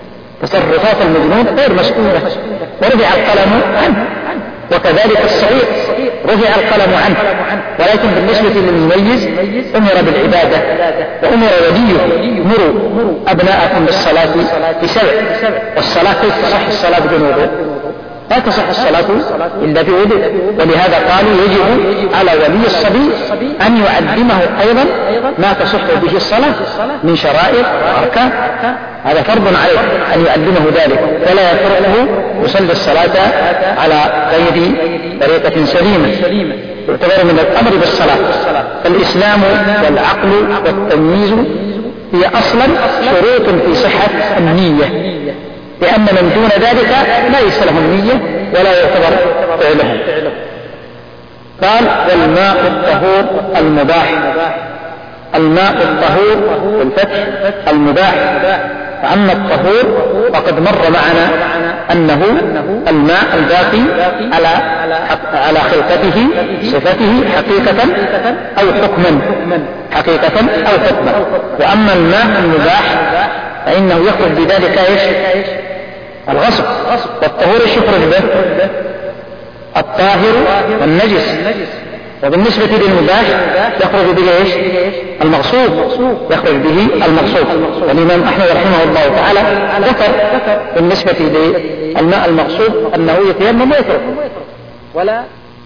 تصرفات المجنون غير مسؤولة ورفع القلم عنه، وكذلك الصغير رفع القلم عنه. ولكن بالنسبة للمميز أمر بالعبادة وأمر وليه مروا أبناءكم بالصلاة بسبع. والصلاة كيف تصح الصلاة بدون وضوء؟ لا تصح الصلاة إلا بوضوء. ولهذا قالوا يجب على ولي الصبي أن يعلمه أيضا ما تصح به الصلاة من شرائط وأركان، هذا فرض عليه أن يعلمه ذلك، ولا يتركه يصلي الصلاة على غير طريقة سليمة. يعتبر من الأمر بالصلاة. فالإسلام والعقل والتمييز هي أصلا شروط في صحة النية، لأن من دون ذلك ليس له النية ولا يعتبر فعله. قال والماء الطهور المباح. الماء الطهور بالفتح المباح. فأما الطهور فقد مر معنا أنه الماء الباقي على على خلقته صفته حقيقة أو حكما، حقيقة أو حكما. وأما الماء المباح فإنه يخرج بذلك ايش؟ الغصب. والطهور ايش يخرج به؟ الطاهر والنجس. وبالنسبة للمباح يخرج به ايش؟ المغصوب، يخرج به المغصوب. والإمام أحمد رحمه الله تعالى ذكر بالنسبة للماء المغصوب أنه يتيمم ويترك ولا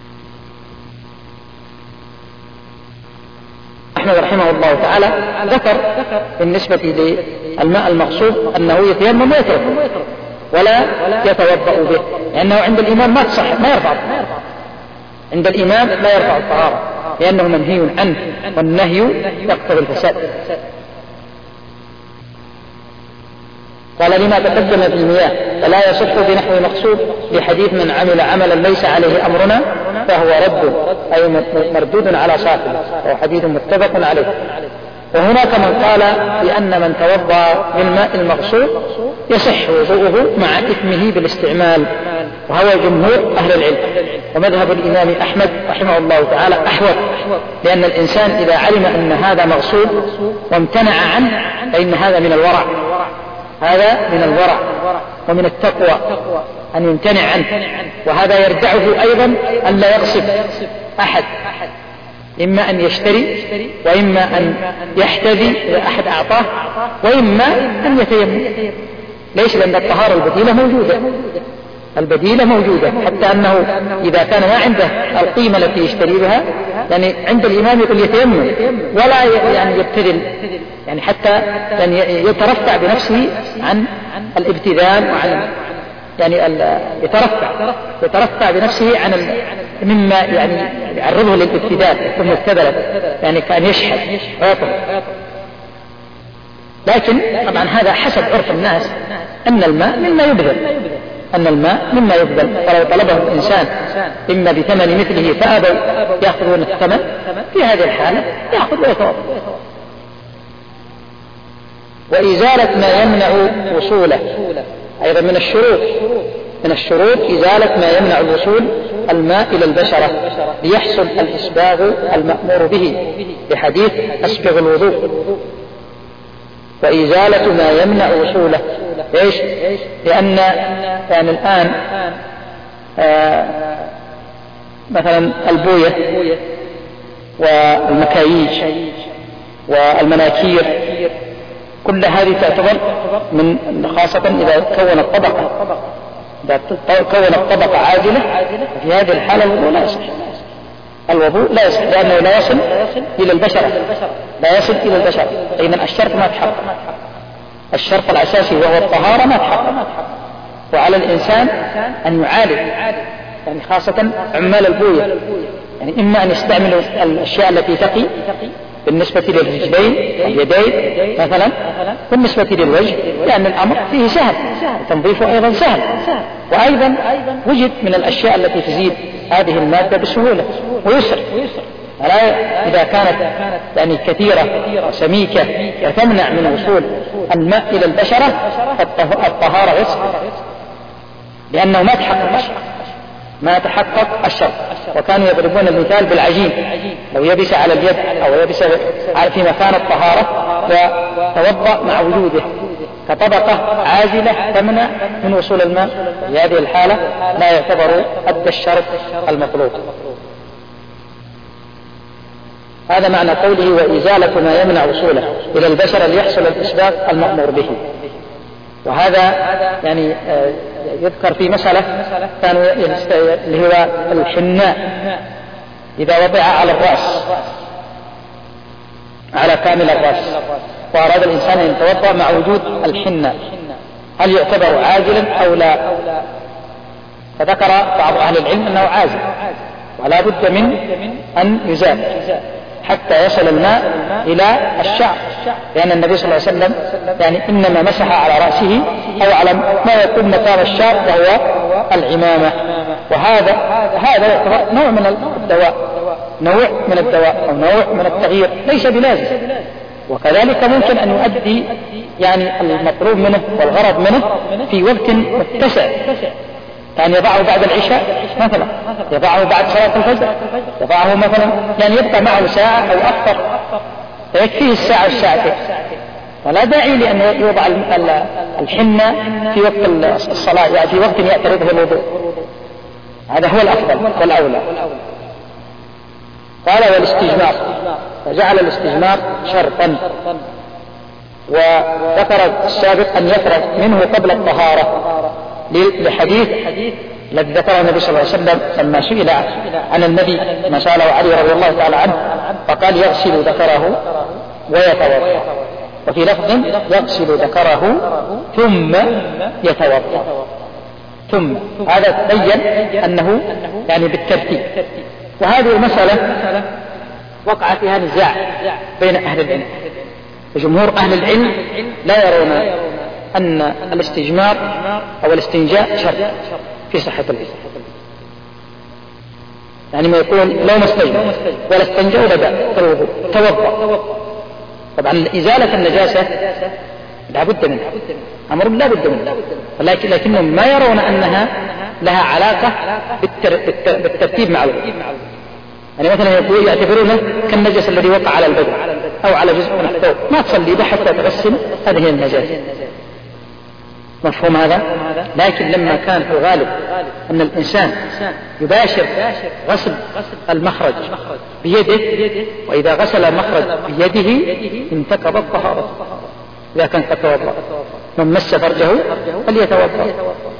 أحمد رحمه الله تعالى ذكر بالنسبة للماء المغصوب أنه يتيمم ويترك ولا يتوضأ به، لأنه عند الإمام ما تصح، ما يرفع عند الإمام لا يرفع الطهارة، لأنه منهي عنه، والنهي يقتضي الفساد. قال لما تقدم في المياه فلا يصح بنحو مقصود لحديث من عمل عملا ليس عليه أمرنا فهو رد، أي مردود على صاحبه، وهو حديث متفق عليه. وهناك من قال بأن من توضأ بالماء المغصوب يصح وضوءه مع إثمه بالاستعمال، وهو جمهور أهل العلم. ومذهب الإمام أحمد رحمه الله تعالى أحوط، لأن الإنسان إذا علم أن هذا مغصوب وامتنع عنه فإن هذا من الورع، هذا من الورع ومن التقوى أن يمتنع عنه. وهذا يردعه أيضا أن لا يغصب أحد، إما أن يشتري وإما أن يحتذي إذا أحد أعطاه وإما أن يتيمم. ليش؟ لأن الطهارة البديلة موجودة، البديلة موجودة، حتى أنه إذا كان ما عنده القيمة التي يشتري بها، يعني عند الإمام يقول يتيمم ولا يعني يبتذل، يعني حتى يعني يترفع بنفسه عن الابتذال وعن يعني يترفع يترفع بنفسه عن مما يعني يعرضه للابتذال، يكون مبتذلا، يعني كأن يشحذ ويطلب. لكن طبعا هذا حسب عرف الناس أن الماء مما يبذل، أن الماء مما يبذل، ولو طلبه الإنسان إما بثمن مثله فأبوا يأخذون الثمن، في هذه الحالة يأخذ ويتوضأ. وإزالة ما يمنع وصوله أيضا من الشروط، من الشروط إزالة ما يمنع الوصول الماء إلى البشرة ليحصل الإسباغ المأمور به، بحديث أسبغ الوضوء. وإزالة ما يمنع وصوله إيش؟ لأن يعني الآن آه مثلا البوية والمكاييج والمناكير كل هذه تعتبر من، خاصة إذا كونت طبقة، إذا كونت طبقة عاجلة، في هذه الحالة الوضوء لا يصح، الوضوء لا يصح، لأنه لا يصل إلى البشرة، لا يصل إلى البشرة. إذن الشرط ما تحقق، الشرط الأساسي وهو الطهارة ما تحقق. وعلى الإنسان أن يعالج، يعني خاصة عمال البوية، يعني إما أن يستعملوا الأشياء التي تقي بالنسبة للرجلين واليدين مثلا، بالنسبة للوجه لأن الأمر فيه سهل، تنظيفه أيضا سهل، وأيضا وجد من الأشياء التي تزيد هذه المادة بسهولة ويسر. إذا كانت يعني كثيرة سميكة وتمنع من وصول الماء إلى البشرة الطهارة يصح، لأنه ما تحقق الشرط، ما تحقق الشرط. وكانوا يضربون المثال بالعجين، لو يبس على اليد أو يبس في مكان الطهارة وتوضأ مع وجوده كطبقة عازلة تمنع من وصول الماء، في هذه الحالة لا يعتبر أدى الشرط المطلوب. هذا معنى قوله وإزالة ما يمنع وصوله إلى البشر ليحصل الإسباغ المأمور به. وهذا يعني يذكر في مسألة كانوا اللي هو الحناء إذا وضع على الرأس على كامل الرأس وأراد الإنسان أن يتوضأ مع وجود الحناء هل يعتبر عازلا أو لا؟ فذكر بعض أهل العلم أنه عازل ولا بد من أن يزال حتى يصل الماء إلى الشعر، لأن النبي صلى الله عليه وسلم يعني إنما مسح على رأسه أو على ما يكون مكان الشعر وهو العمامة. وهذا هذا يعتبر نوع من الدواء، نوع من الدواء أو نوع من التغيير ليس بلازم. وكذلك ممكن أن يؤدي يعني المطلوب منه والغرض منه في وقت متسع، يعني يضعه بعد العشاء مثلا، يضعه بعد صلاة الفجر، يضعه مثلا يعني يبقى معه ساعة أو أكثر فيكفيه الساعة والساعتين، ولا داعي لأن يوضع الحنة في وقت الصلاة يعني في وقت يعترضه الوضوء. هذا هو الأفضل والأولى. قال والاستجمار، فجعل الاستجمار شرطا، وذكر السابق أن يفرغ منه قبل الطهارة لحديث الذي ذكره النبي صلى الله عليه وسلم لما سئل عن النبي ما سأله علي رضي الله تعالى عنه فقال يغسل ذكره ويتوضأ، وفي لفظ يغسل ذكره ثم يتوضأ. ثم هذا تبين أنه يعني بالترتيب. وهذه المسألة وقع فيها نزاع بين أهل العلم، وجمهور أهل العلم لا يرون أن الاستجمار أو الاستنجاء شرط في صحة الوضوء، يعني ما يكون لو ما استجمر ولا استنجى ولا بأس الوضوء توضأ. طبعا إزالة النجاسة لا بد منها، أمر لا بد منه، ولكن لكنهم ما يرون أنها لها علاقة بالترتيب مع الوضوء. يعني مثلا يعتبرونه كالنجس الذي وقع على البدن أو على جزء من الثوب، ما تصلي به حتى تغسل هذه النجاسة. مفهوم هذا؟ لكن لما كان في الغالب أن الإنسان يباشر غسل المخرج بيده، وإذا غسل المخرج بيده انتقضت طهارته إذا كان قد توضأ. من مس فرجه فليتوضأ.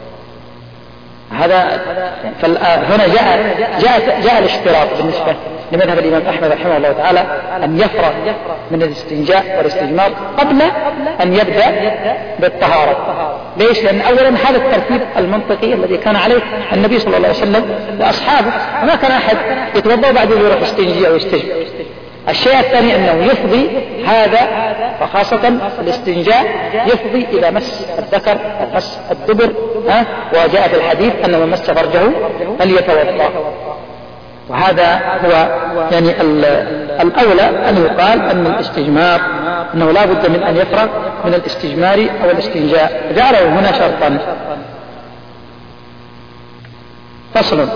هذا هنا جاء جاء جاء الاشتراط بالنسبة لمذهب الإمام أحمد رحمه الله تعالى أن يفرغ من الاستنجاء والاستجمار قبل أن يبدأ بالطهارة. ليش؟ لأن أولا هذا الترتيب المنطقي الذي كان عليه النبي صلى الله عليه وسلم وأصحابه، وما كان أحد يتوضأ بعد يروح يستنجي أو يستجمر. الشيء الثاني أنه يفضي هذا، وخاصة الاستنجاء يفضي إلى مس الذكر أو مس الدبر، ها؟ وجاء في الحديث أن من مس فرجه فليتوضأ. وهذا هو يعني الأولى أن يقال أن الاستجمار أنه لا بد من أن يفرغ من الاستجمار أو الاستنجاء، جعله هنا شرطا. فصل.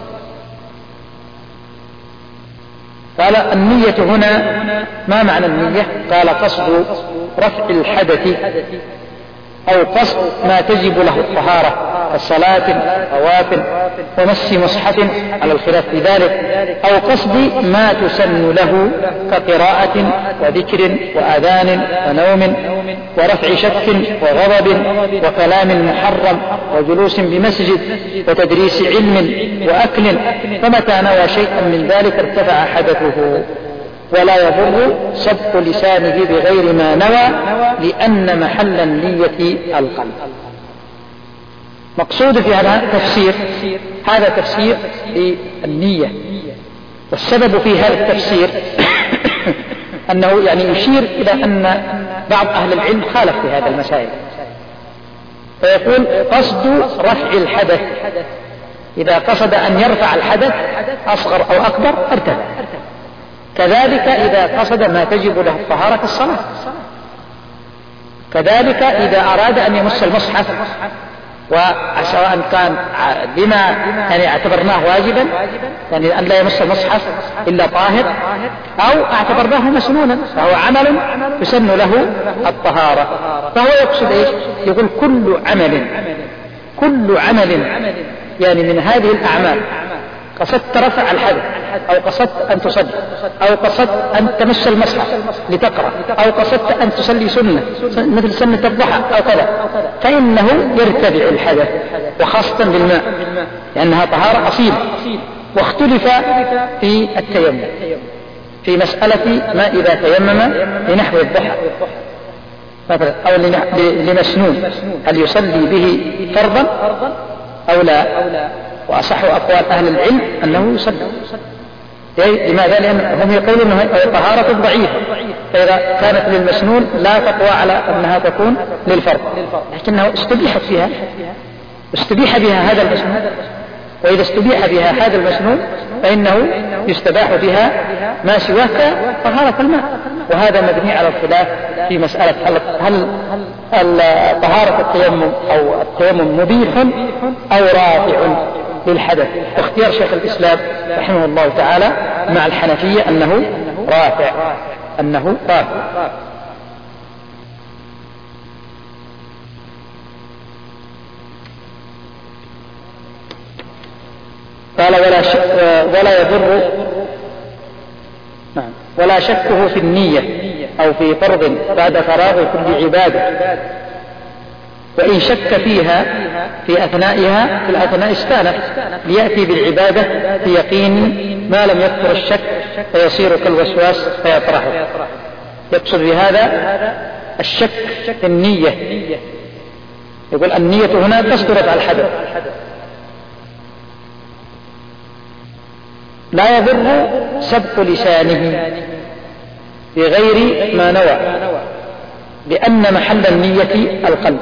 قال النية هنا ما معنى النية؟ قال قصد رفع الحدث أو قصد ما تجب له الطهارة كصلاة طواف ومس مصحف على الخلاف في ذلك، أو قصد ما تسن له كقراءة وذكر وأذان ونوم ورفع شك وغضب وكلام محرم وجلوس بمسجد وتدريس علم وأكل، فمتى نوى شيئا من ذلك ارتفع حدثه، ولا يضر سبق لسانه بغير ما نوى لأن محل النية القلب. مقصود في هذا تفسير، هذا تفسير للنية، والسبب في هذا التفسير أنه يعني يشير إلى أن بعض أهل العلم خالف في هذا المسائل، فيقول قصد رفع الحدث، إذا قصد أن يرفع الحدث أصغر أو أكبر ارتفع. كذلك إذا قصد ما تجب له الطهارة كالصلاة، كذلك إذا أراد أن يمس المصحف وسواء كان بما يعني اعتبرناه واجبا يعني أن لا يمس المصحف إلا طاهر، أو اعتبرناه مسنونا فهو عمل يسن له الطهارة. فهو يقصد إيش؟ يقول كل عمل كل عمل يعني من هذه الأعمال قصدت رفع الحدث، أو قصدت أن تصلي، أو قصدت أن تمس المصحف لتقرأ، أو قصدت أن تصلي سنة مثل سنة الضحى أو كذا، فإنه يرتفع الحدث، وخاصة بالماء لأنها طهارة أصيلة. واختلف في التيمم في مسألة ما إذا تيمم لنحو الضحى مثلا أو لمسنون هل يصلي به فرضا أو لا؟ وأصح أقوال أهل العلم أنه يصلي. لماذا؟ لأنهم يقولون أنها طهارة ضعيفة، فإذا كانت للمسنون لا تقوى على أنها تكون للفرض، لكنه استبيحت فيها استبيح بها هذا المسنون، وإذا استبيح بها هذا المسنون فإنه يستباح بها ما سواه كطهارة الماء. وهذا مبني على الخلاف في مسألة هل هل طهارة التيمم أو التيمم مبيح أو رافع للحدث. واختيار شيخ الإسلام رحمه الله تعالى مع الحنفية أنه رافع أنه رافع. قال ولا شك ولا يضر نعم ولا شكه في النية أو في فرض بعد فراغ كل عبادة، وإن شك فيها في أثنائها في الأثناء استانف ليأتي بالعبادة بيقين ما لم يكثر الشك فيصير كالوسواس فيطرحه. يقصد بهذا الشك في النية، يقول النية هنا تصدر على الحدث. لا يضر سبق لسانه بغير ما نوى، لأن محل النية القلب،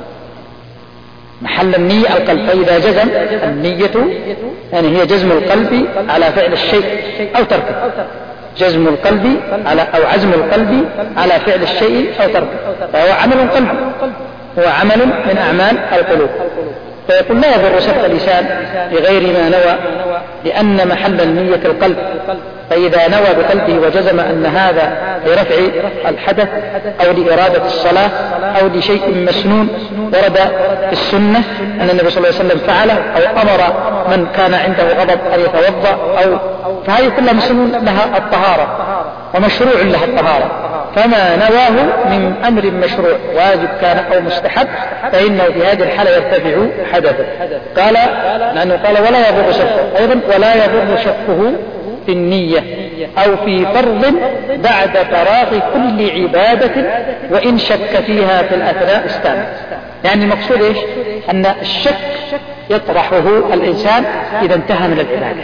محل النية القلب. فإذا جزم النية يعني هي جزم القلب على فعل الشيء أو تركه، جزم القلب على أو عزم القلب على فعل الشيء أو تركه، فهو عمل قلبي، هو عمل من أعمال القلوب. فيقول لا يضر سبق اللسان بغير ما نوى، لأن محل النية القلب. فإذا نوى بقلبه وجزم أن هذا لرفع الحدث أو لإرادة الصلاة أو لشيء مسنون ورد في السنة أن النبي صلى الله عليه وسلم فعله، أو أمر من كان عنده غضب أن يتوضأ، أو فهذه كلها مسنون لها الطهارة ومشروع لها الطهارة. فما نواه من أمر مشروع واجب كان أو مستحب فإنه في هذه الحالة يرتفع حدثه. قال لأنه قال ولا يضر شكه، أيضا ولا يضر شكه في النية أو في فرض بعد فراغ كل عبادة، وإن شك فيها في الأثناء استانف. يعني المقصود إيش؟ أن الشك يطرحه الإنسان إذا انتهى من العبادة.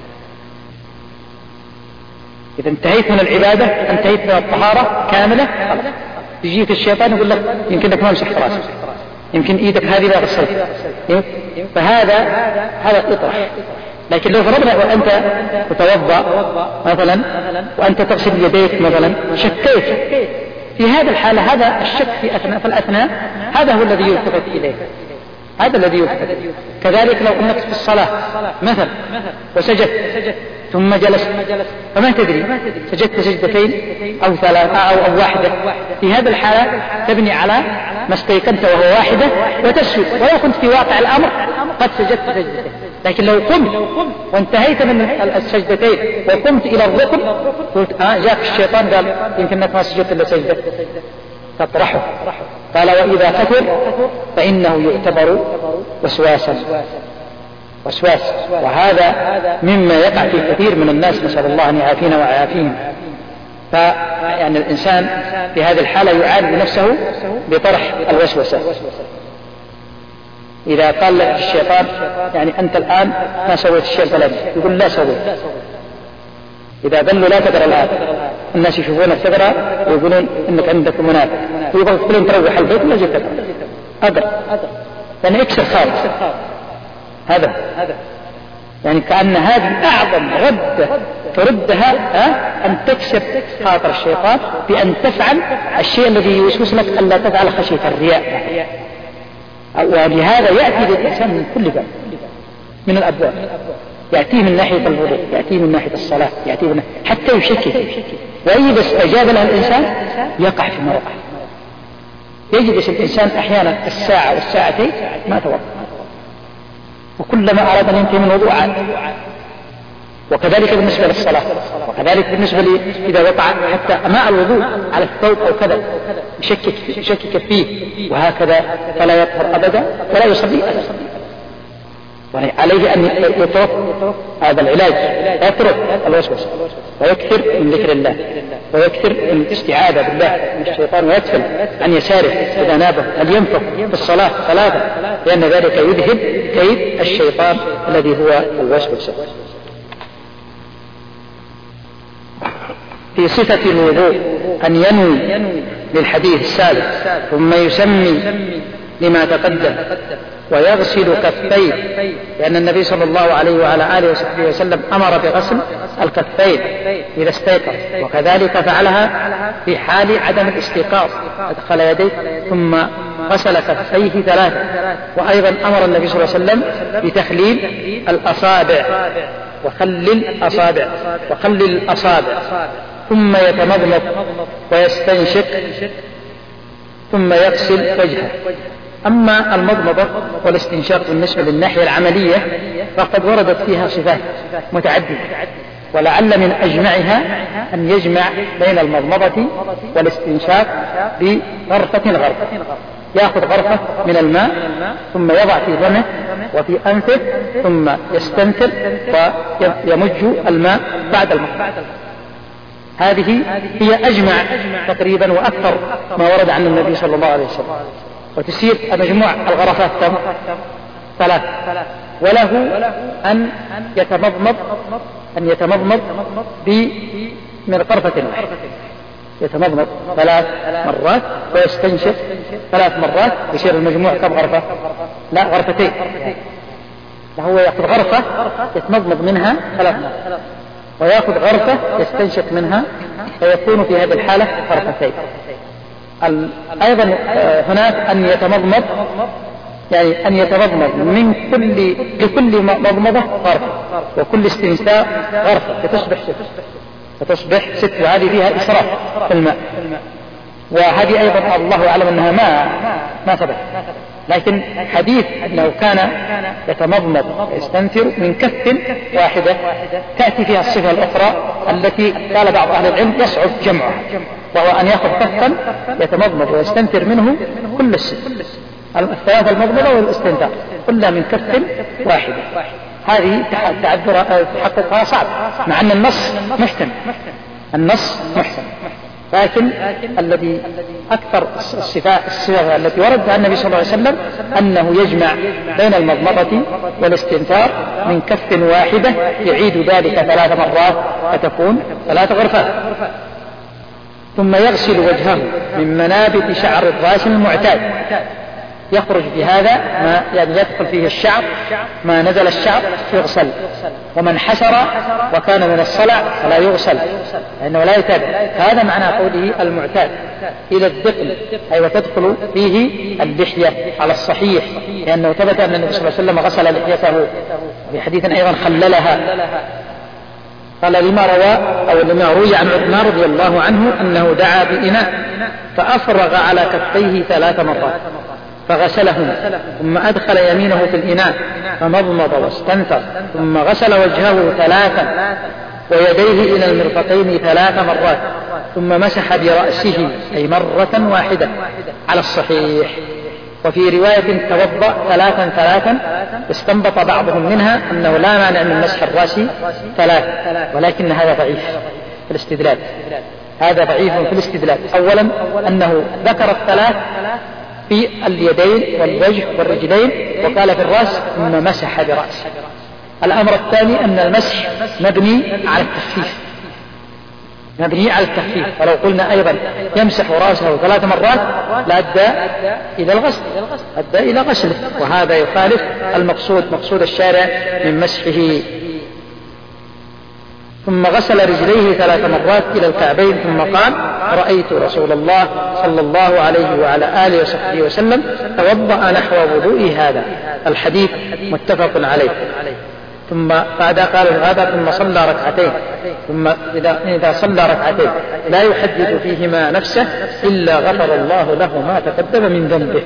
إذا انتهيت من العبادة، انتهيت من الطهارة كاملة، يجيك الشيطان يقول لك يمكن لك ما مسحت راسك، يمكن إيدك هذه لا غسلت، فهذا هذا اطرح. لكن لو فرضنا وأنت تتوضأ مثلا وأنت تغسل يديك مثلا شكيت، في هذا الحالة هذا الشك في أثناء في الأثناء هذا هو الذي يلتفت إليه، هذا الذي يلتفت. كذلك لو أنك في الصلاة مثلا وسجدت ثم جلست فما تدري سجدت سجدتين أو ثلاثة أو, أو واحدة، في هذا الحالة تبني على ما استيقنت وهو واحدة وتسجد، ولا كنت في واقع الأمر قد سجدت سجدتين. لكن لو قمت وانتهيت من السجدتين وقمت إلى الركن قلت آه جاءك الشيطان قال يمكن أنك ما سجدت إلا سجدة، تطرحه. قال وإذا كثر فإنه يعتبر وسواسا وسواس، وهذا مما يقع في كثير من الناس، نسأل الله أن يعافينا ويعافيهم. فيعني الإنسان في هذه الحالة يعاني نفسه بطرح الوسوسة. إذا قال لك الشيطان يعني أنت الآن ما سويت الشيء الفلاني، يقول لا سويت. إذا ذلوا لا تقرأ الآن، الناس يشوفونك تقرأ ويقولون إنك عندك منافق، ويقول كلهم تروح البيت ولا جيت تقرأ أقرأ، يعني اكسر خالص. هذا يعني كأن هذه أعظم ردة تردها أن تكسر خاطر الشيطان بأن تفعل الشيء الذي يوسوس لك ألا تفعل خشية الرياء ولهذا يأتي للإنسان من كل باب من الأبواب، يأتيه من ناحية الوضوء، يأتيه من ناحية الصلاة، يأتيه من ناحية حتى يشكك، وإذا استجاب له الإنسان يقع في مرض. يجلس الإنسان أحيانا الساعة والساعتين ما توضأ، وكلما أراد أن ينتهي من وضوء عاد. وكذلك بالنسبة للصلاة، وكذلك بالنسبة لي إذا وقع حتى ماء الوضوء على الثوب أو كذا يشكك, يشكك فيه، وهكذا فلا يطهر أبدا ولا يصلي أبدا. عليه أن يترك هذا العلاج، يترك الوسوسة ويكثر من ذكر الله، ويكثر من الاستعاذة بالله من الشيطان، ويدفل عن يساره إذا نابه، أن ينفق في الصلاة ثلاثة، لأن ذلك يذهب كيد الشيطان الذي هو الوسوسة. في صفة الوضوء أن ينوي للحديث السابق ثم يسمي لما تقدم، ويغسل كفيه، لأن النبي صلى الله عليه وعلى آله وصحبه وسلم أمر بغسل الكفين إذا استيقظ، وكذلك فعلها في حال عدم الاستيقاظ، أدخل يديه ثم غسل كفيه ثلاثة. وأيضا أمر النبي صلى الله عليه وسلم بتخليل الأصابع، وخلل الأصابع وخلل الأصابع ثم يتمضمض ويستنشق ثم يغسل وجهه. أما المضمضة والاستنشاق بالنسبة للناحية العملية فقد وردت فيها صفات متعددة، ولعل من أجمعها أن يجمع بين المضمضة والاستنشاق بغرفة غرفة، يأخذ غرفة من الماء ثم يضع في فمه وفي أنفه ثم يستنثر ويمج الماء بعد المضمضة. هذه هي أجمع تقريبا وأكثر ما ورد عن النبي صلى الله عليه وسلم. وتسير مجموع الغرفات ثلاث، وله أن يتمضمض أن يتمضمض من غرفة واحدة، يتمضمض ثلاث مرات ويستنشق ثلاث مرات، يصير المجموع كم غرفة؟ لا، غرفتين. هو يأخذ غرفة يتمضمض منها ثلاث مرات، ويأخذ غرفة يستنشق منها، فيكون في هذه الحالة غرفتين. أيضا هناك أن يتمضمض، يعني أن يتمضمض من كل لكل مضمضة غرفة، وكل استنشاق غرفة، فتصبح ست فتصبح ست وهذه فيها إسراف في الماء. وهذه أيضا الله أعلم أنها ما ما ثبت، لكن حديث أنه كان يتمضمض ويستنثر من كف واحدة تأتي فيها الصفة الأخرى التي قال بعض أهل العلم يصعب جمعها، وهو أن يأخذ كفا يتمضمض ويستنثر منه كل الست، الثلاثة المضمضة والاستنثار كلها من كف واحدة. هذه تحققها صعب، مع أن النص محكم، النص محكم، لكن الذي أكثر الصفات الصفة التي ورد عن النبي صلى الله عليه وسلم أنه يجمع بين المضمضة والاستنثار من كف واحدة، يعيد ذلك ثلاث مرات فتكون ثلاث غرفات. ثم يغسل وجهه من منابت شعر الراس المعتاد، يخرج بهذا ما يعني يدخل فيه الشعر، ما نزل الشعر يغسل، ومن حسر وكان من الصلع فلا يغسل لأنه لا يتابع. هذا معنى قوله المعتاد إلى الدقل، أي وتدخل فيه اللحية على الصحيح، لأنه ثبت أن النبي صلى الله عليه وسلم غسل لحيته في حديث أيضا خللها. قال لما روى أو لما روي عن عثمان رضي الله عنه أنه دعا بإناء فأفرغ على كفيه ثلاث مرات فغسلهما، ثم أدخل يمينه في الإناء فمضمض واستنثر، ثم غسل وجهه ثلاثا ويديه إلى المرفقين ثلاث مرات، ثم مسح برأسه أي مرة واحدة على الصحيح. وفي رواية توضأ ثلاثا ثلاثا، استنبط بعضهم منها أنه لا مانع من مسح الرأس ثلاث، ولكن هذا ضعيف في الاستدلال، هذا ضعيف في الاستدلال. أولا أنه ذكر الثلاث في اليدين والوجه والرجلين، وقال في الرأس ثم مسح برأسه. الأمر الثاني أن المسح مبني على التخفيف، مبني على التخفيف، ولو قلنا أيضا يمسح رأسه ثلاث مرات لأدى إلى الغسل، أدى إلى غسله، وهذا يخالف المقصود، مقصود الشارع من مسحه. ثم غسل رجليه ثلاث مرات إلى الكعبين ثم قال رأيت رسول الله صلى الله عليه وعلى آله وصحبه وسلم توضأ نحو وضوء هذا. الحديث متفق عليه. ثم بعد قال هذا ثم صلى ركعتين، ثم إذا, إذا صلى ركعتين لا يحدث فيهما نفسه إلا غفر الله له ما تقدم من ذنبه.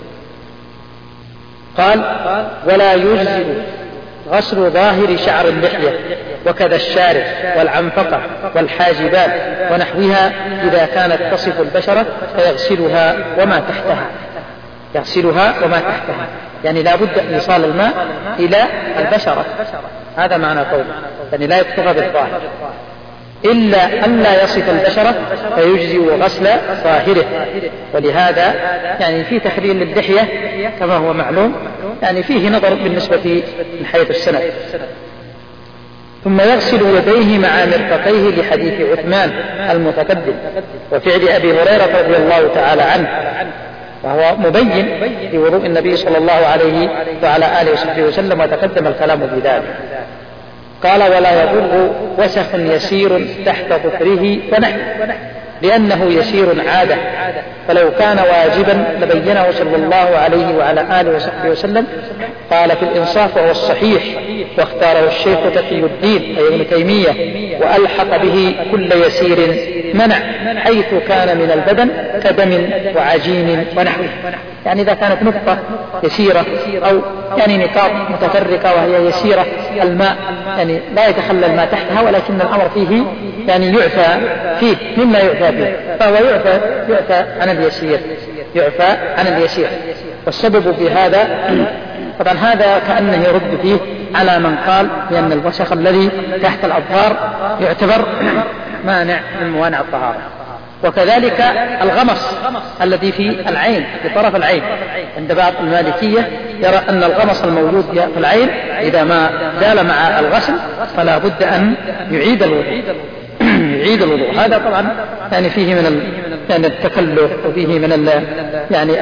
قال ولا يجزئ غسل ظاهر شعر اللحية وكذا الشارب والعنفقة والحاجبات ونحوها إذا كانت تصف البشرة فيغسلها وما تحتها، يغسلها وما تحتها، يعني لا بد إيصال الماء إلى البشرة، هذا معنى قوله، يعني لا يكتفى بالظاهر إلا أن لا يصف البشرة فيجزئ غسل ظاهره. ولهذا يعني في تحليل للدحية كما هو معلوم يعني فيه نظر بالنسبة من حيث السند. ثم يغسل يديه مع مرفقيه لحديث عثمان المتقدم وفعل أبي هريرة رضي الله تعالى عنه، وهو مبين لوضوء النبي صلى الله عليه وعلى آله وصحبه وسلم وتقدم الكلام بذلك. قال ولا يضر وسخ يسير تحت ظفره ونحوه لأنه يسير عادة، فلو كان واجبا لبينه صلى الله عليه وعلى آله وصحبه وسلم. قال في الإنصاف وهو الصحيح واختاره الشيخ تقي الدين أي ابن تيمية وألحق به كل يسير منع حيث كان من البدن كدم وعجين ونحوه، يعني إذا كانت نقطة يسيرة أو يعني نقاط متفرقة وهي يسيرة الماء يعني لا يتخلى الماء تحتها، ولكن الأمر فيه يعني يعفى فيه مما يعفى به، فهو يعفى, يعفى عن اليسير يعفى عن اليسير. والسبب في هذا طبعا هذا كأنه يرد فيه على من قال بأن الوسخ الذي تحت الأظفار يعتبر مانع من موانع الطهارة. وكذلك الغمص الذي في العين في طرف العين، عند بعض المالكية يرى أن الغمص الموجود في العين إذا ما زال مع الغسل فلا بد أن يعيد الوضوء يعيد الوضوء. هذا طبعا يعني فيه من يعني التكلف وفيه من ال يعني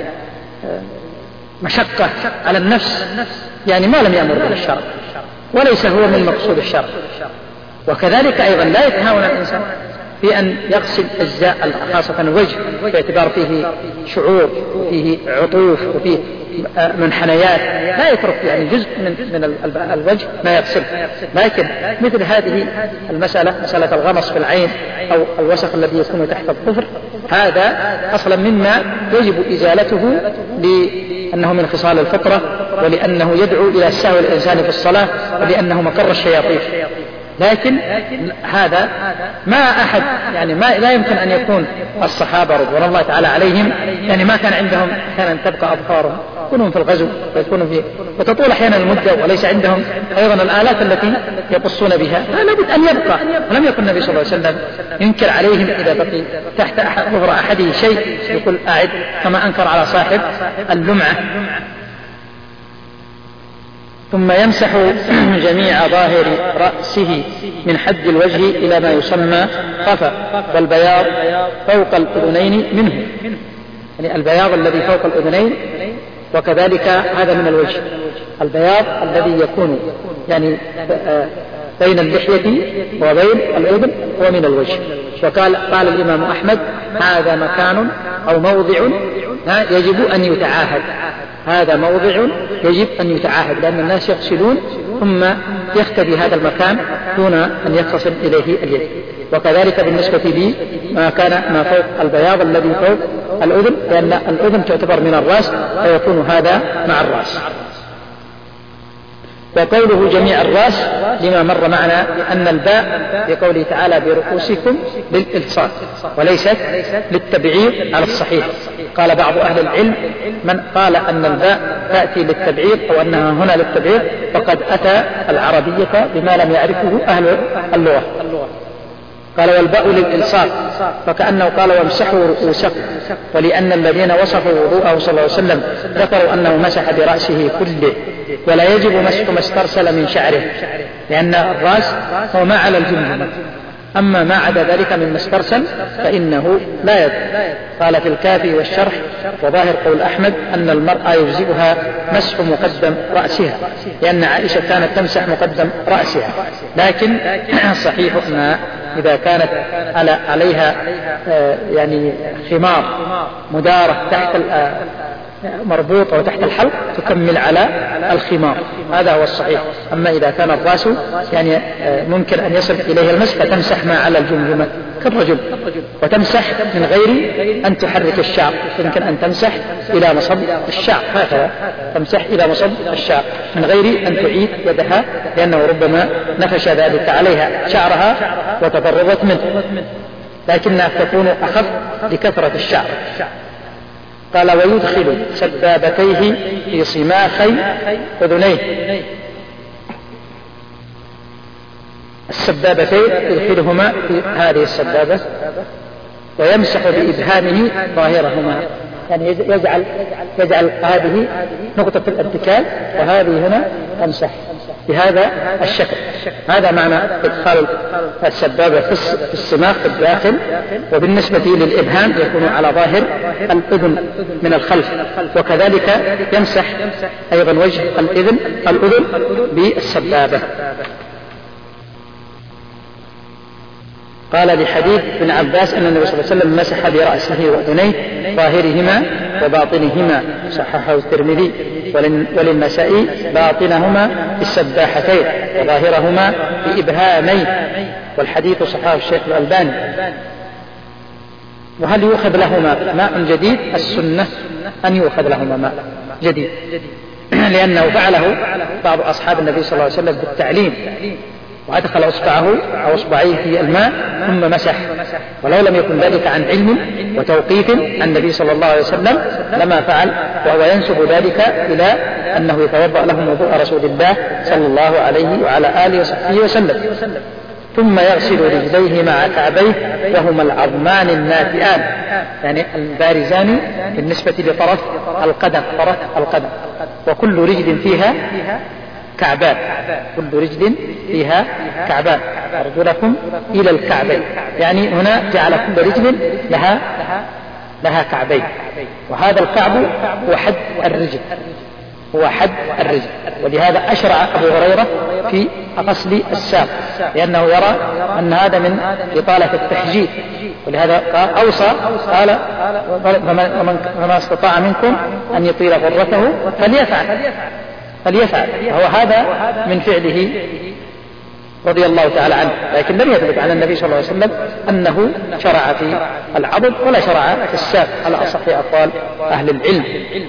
مشقة على النفس، يعني ما لم يأمر به الشرع وليس هو من مقصود الشرع. وكذلك أيضا لا يتهاون الإنسان في أن يغسل أجزاء خاصة الوجه باعتبار فيه شعور وفيه عطوف وفيه منحنيات، لا يترك يعني جزء من, من الوجه ما يغسل. لكن مثل هذه المسألة مسألة الغمص في العين أو الوسخ الذي يكون تحت الظفر هذا أصلا مما يجب إزالته لأنه من خصال الفطرة ولأنه يدعو إلى السهو الإنسان في الصلاة ولأنه مقر الشياطين. لكن هذا ما أحد يعني ما لا يمكن أن يكون الصحابة رضوان الله تعالى عليهم يعني ما كان عندهم أحيانا تبقى أظفارهم، يكونون في الغزو ويكونوا في وتطول أحيانا المدة وليس عندهم أيضا الآلات التي يقصون بها، فلا بد أن يبقى. ولم يكن النبي صلى الله عليه وسلم ينكر عليهم إذا بقي تحت ظهر أحده شيء يقول أعد، كما أنكر على صاحب اللمعة. ثم يمسح جميع ظاهر رأسه من حد الوجه إلى ما يسمى قفا، والبياض فوق الأذنين منه، يعني البياض الذي فوق الأذنين، وكذلك هذا من الوجه البياض الذي يكون يعني بين اللحية وبين الأذن ومن الوجه. وقال قال الإمام أحمد هذا مكان أو موضع يجب أن يتعاهد، هذا موضع يجب أن يتعاهد، لأن الناس يغسلون ثم يختفي هذا المكان دون أن يتصل إليه اليد. وكذلك بالنسبة لي ما كان ما فوق البياض الذي فوق الأذن، لأن الأذن تعتبر من الرأس فيكون هذا مع الرأس. وقوله جميع الرأس لما مر معنا لأن الباء بقوله تعالى برؤوسكم للإلصاق وليست للتبعيض على الصحيح. قال بعض أهل العلم من قال أن الباء تأتي للتبعيض أو أنها هنا للتبعيض فقد أتى العربية بما لم يعرفه أهل اللغة. قال والباء للإلصاق فكأنه قال وامسحوا رؤوسكم، ولأن الذين وصفوا وضوءه صلى الله عليه وسلم ذكروا أنه مسح برأسه كله، ولا يجب مسح ما استرسل من شعره، لأن الرأس هو ما على الجمجمة أما ما عدا ذلك من مسترسل فإنه لا يضر. قال في الكافي والشرح: وظاهر قول أحمد أن المرأة يجزئها مسح مقدم رأسها، لأن عائشة كانت تمسح مقدم رأسها، لكن صحيح أن إذا كانت عليها يعني خمار مدارة تحت مربوط أو تحت الحلق تكمل على الخمار، هذا هو الصحيح. أما إذا كان الرأس يعني ممكن أن يصل إليه المسح فتمسح ما على الجمجمة كالرجل، وتمسح من غير أن تحرك الشعر، يمكن أن تمسح إلى مصب الشعر، هكذا تمسح إلى مصب الشعر من غير أن تعيد يدها، لأنه ربما نفش ذلك عليها شعرها وتضررت منه، لكنها تكون أخف لكثرة الشعر. قال: ويدخل سبابتيه في صماخي أذنيه. السبابتين يدخلهما في هذه السبابة ويمسح بإبهامه ظاهرهما، يعني يجعل يجعل هذه نقطة الارتكاز وهذه هنا تمسح بهذا الشكل. هذا معنى إدخال السبابة في الصماخ في الداخل، وبالنسبة للإبهام يكون على ظاهر الأذن من الخلف، وكذلك يمسح أيضا وجه الأذن الأذن بالسبابة. قال لحديث ابن عباس أن النبي صلى الله عليه وسلم مسح برأسه وأذنيه ظاهرهما وباطنهما، صححه الترمذي، وللنسائي باطنهما بالسباحتين وظاهرهما بإبهامين، والحديث صححه الشيخ الألباني. وهل يؤخذ لهما ماء جديد؟ السنة أن يؤخذ لهما ماء جديد، لأنه فعله بعض أصحاب النبي صلى الله عليه وسلم بالتعليم، وأدخل أصبعه أو أصبعيه في الماء ثم مسح، ولو لم يكن ذلك عن علم وتوقيف عن النبي صلى الله عليه وسلم لما فعل، وهو ينسب ذلك إلى أنه يتوضأ لهم وضوء رسول الله صلى الله عليه وعلى آله وصحبه وسلم. ثم يغسل رجليه مع كعبيه وهما العظمان الناتئان، يعني البارزان بالنسبة لطرف القدم، طرف القدم، وكل رجل فيها كعبان، كل رجل فيها كعبان، أرجلكم إلى الكعبين، يعني هنا جعل كل رجل لها لها كعبين، وهذا الكعب هو حد الرجل، هو حد الرجل. ولهذا أشرع أبو هريرة في غسل الساق، لأنه يرى أن هذا من إطالة التحجيل، ولهذا أوصى قال: فمن استطاع منكم أن يطيل غرته فليفعل فليفعل وهو هذا من فعله رضي الله تعالى عنه. لكن لم يثبت عن النبي صلى الله عليه وسلم أنه شرع في العضد ولا شرع في الساق على أصح أقوال أهل العلم.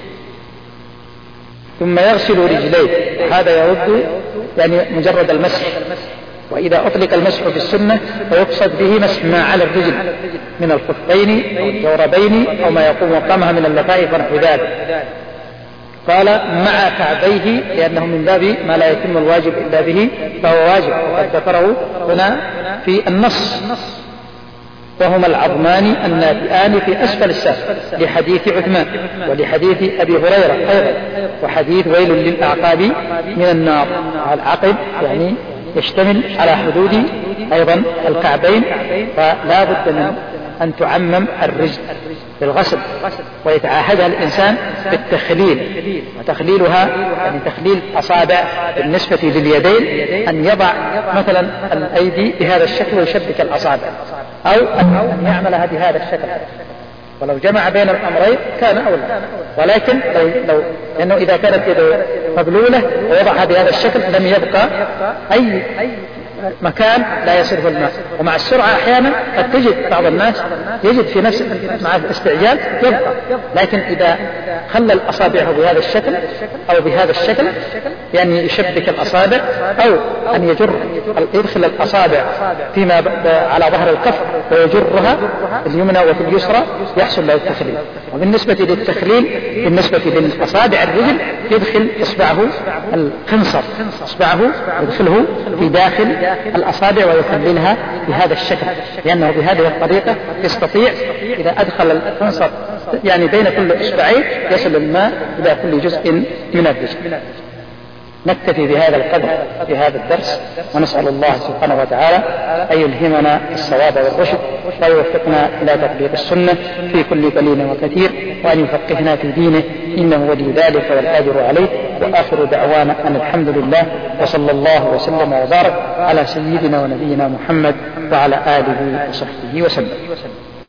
ثم يغسل رجليه، هذا يرد يعني مجرد المسح، وإذا أطلق المسح في السنة فيقصد به مسح ما على الرجل من الخفين أو الجوربين أو ما يقوم مقامها من اللفائف ونحو ذلك. قال: مع كعبيه، لأنه من باب ما لا يتم الواجب إلا به فهو واجب، وقد ذكره هنا في النص. وهما العظمان الناتئان في أسفل الساق، لحديث عثمان ولحديث أبي هريرة أيضا، وحديث ويل للأعقاب من النار. العقب يعني يشتمل على حدود أيضا الكعبين، فلا بد من أن تعمم الرجل بالغسل، ويتعاهدها الإنسان بالتخليل، وتخليلها يعني تخليل أصابع بالنسبة لليدين، أن يضع مثلا الأيدي بهذا الشكل ويشبك الأصابع، أو أن يعملها بهذا الشكل، ولو جمع بين الأمرين كان أولى. ولكن لو, لو لأنه إذا كانت يده مبلولة ووضعها بهذا الشكل لم يبقى أي مكان لا يصرف الماء. ومع السرعة أحيانا قد تجد بعض الناس يجد في نفس مع الاستعجال يبقى، لكن إذا خلى الأصابع بهذا الشكل أو بهذا الشكل، يعني يشبك الأصابع، أو أن يجر يدخل الأصابع فيما على ظهر الكف ويجرها اليمنى وفي اليسرى، يحصل له التخليل. وبالنسبة للتخليل بالنسبة للأصابع الرجل يدخل إصبعه الخنصر، إصبعه يدخله في داخل الأصابع ويخللها بهذا الشكل، لأنه بهذه الطريقة يستطيع إذا أدخل الخنصر يعني بين كل إصبعين يصل الماء إلى كل جزء من الرجل. نكتفي بهذا القدر في هذا الدرس، ونسأل الله سبحانه وتعالى أن يلهمنا الصواب والرشد ويوفقنا إلى تطبيق السنة في كل قليل وكثير، وأن يفقهنا في دينه إنه ولي ذلك والقادر عليه. وآخر دعوانا أن الحمد لله، وصلى الله وسلم وبارك على سيدنا ونبينا محمد وعلى آله وصحبه وسلم.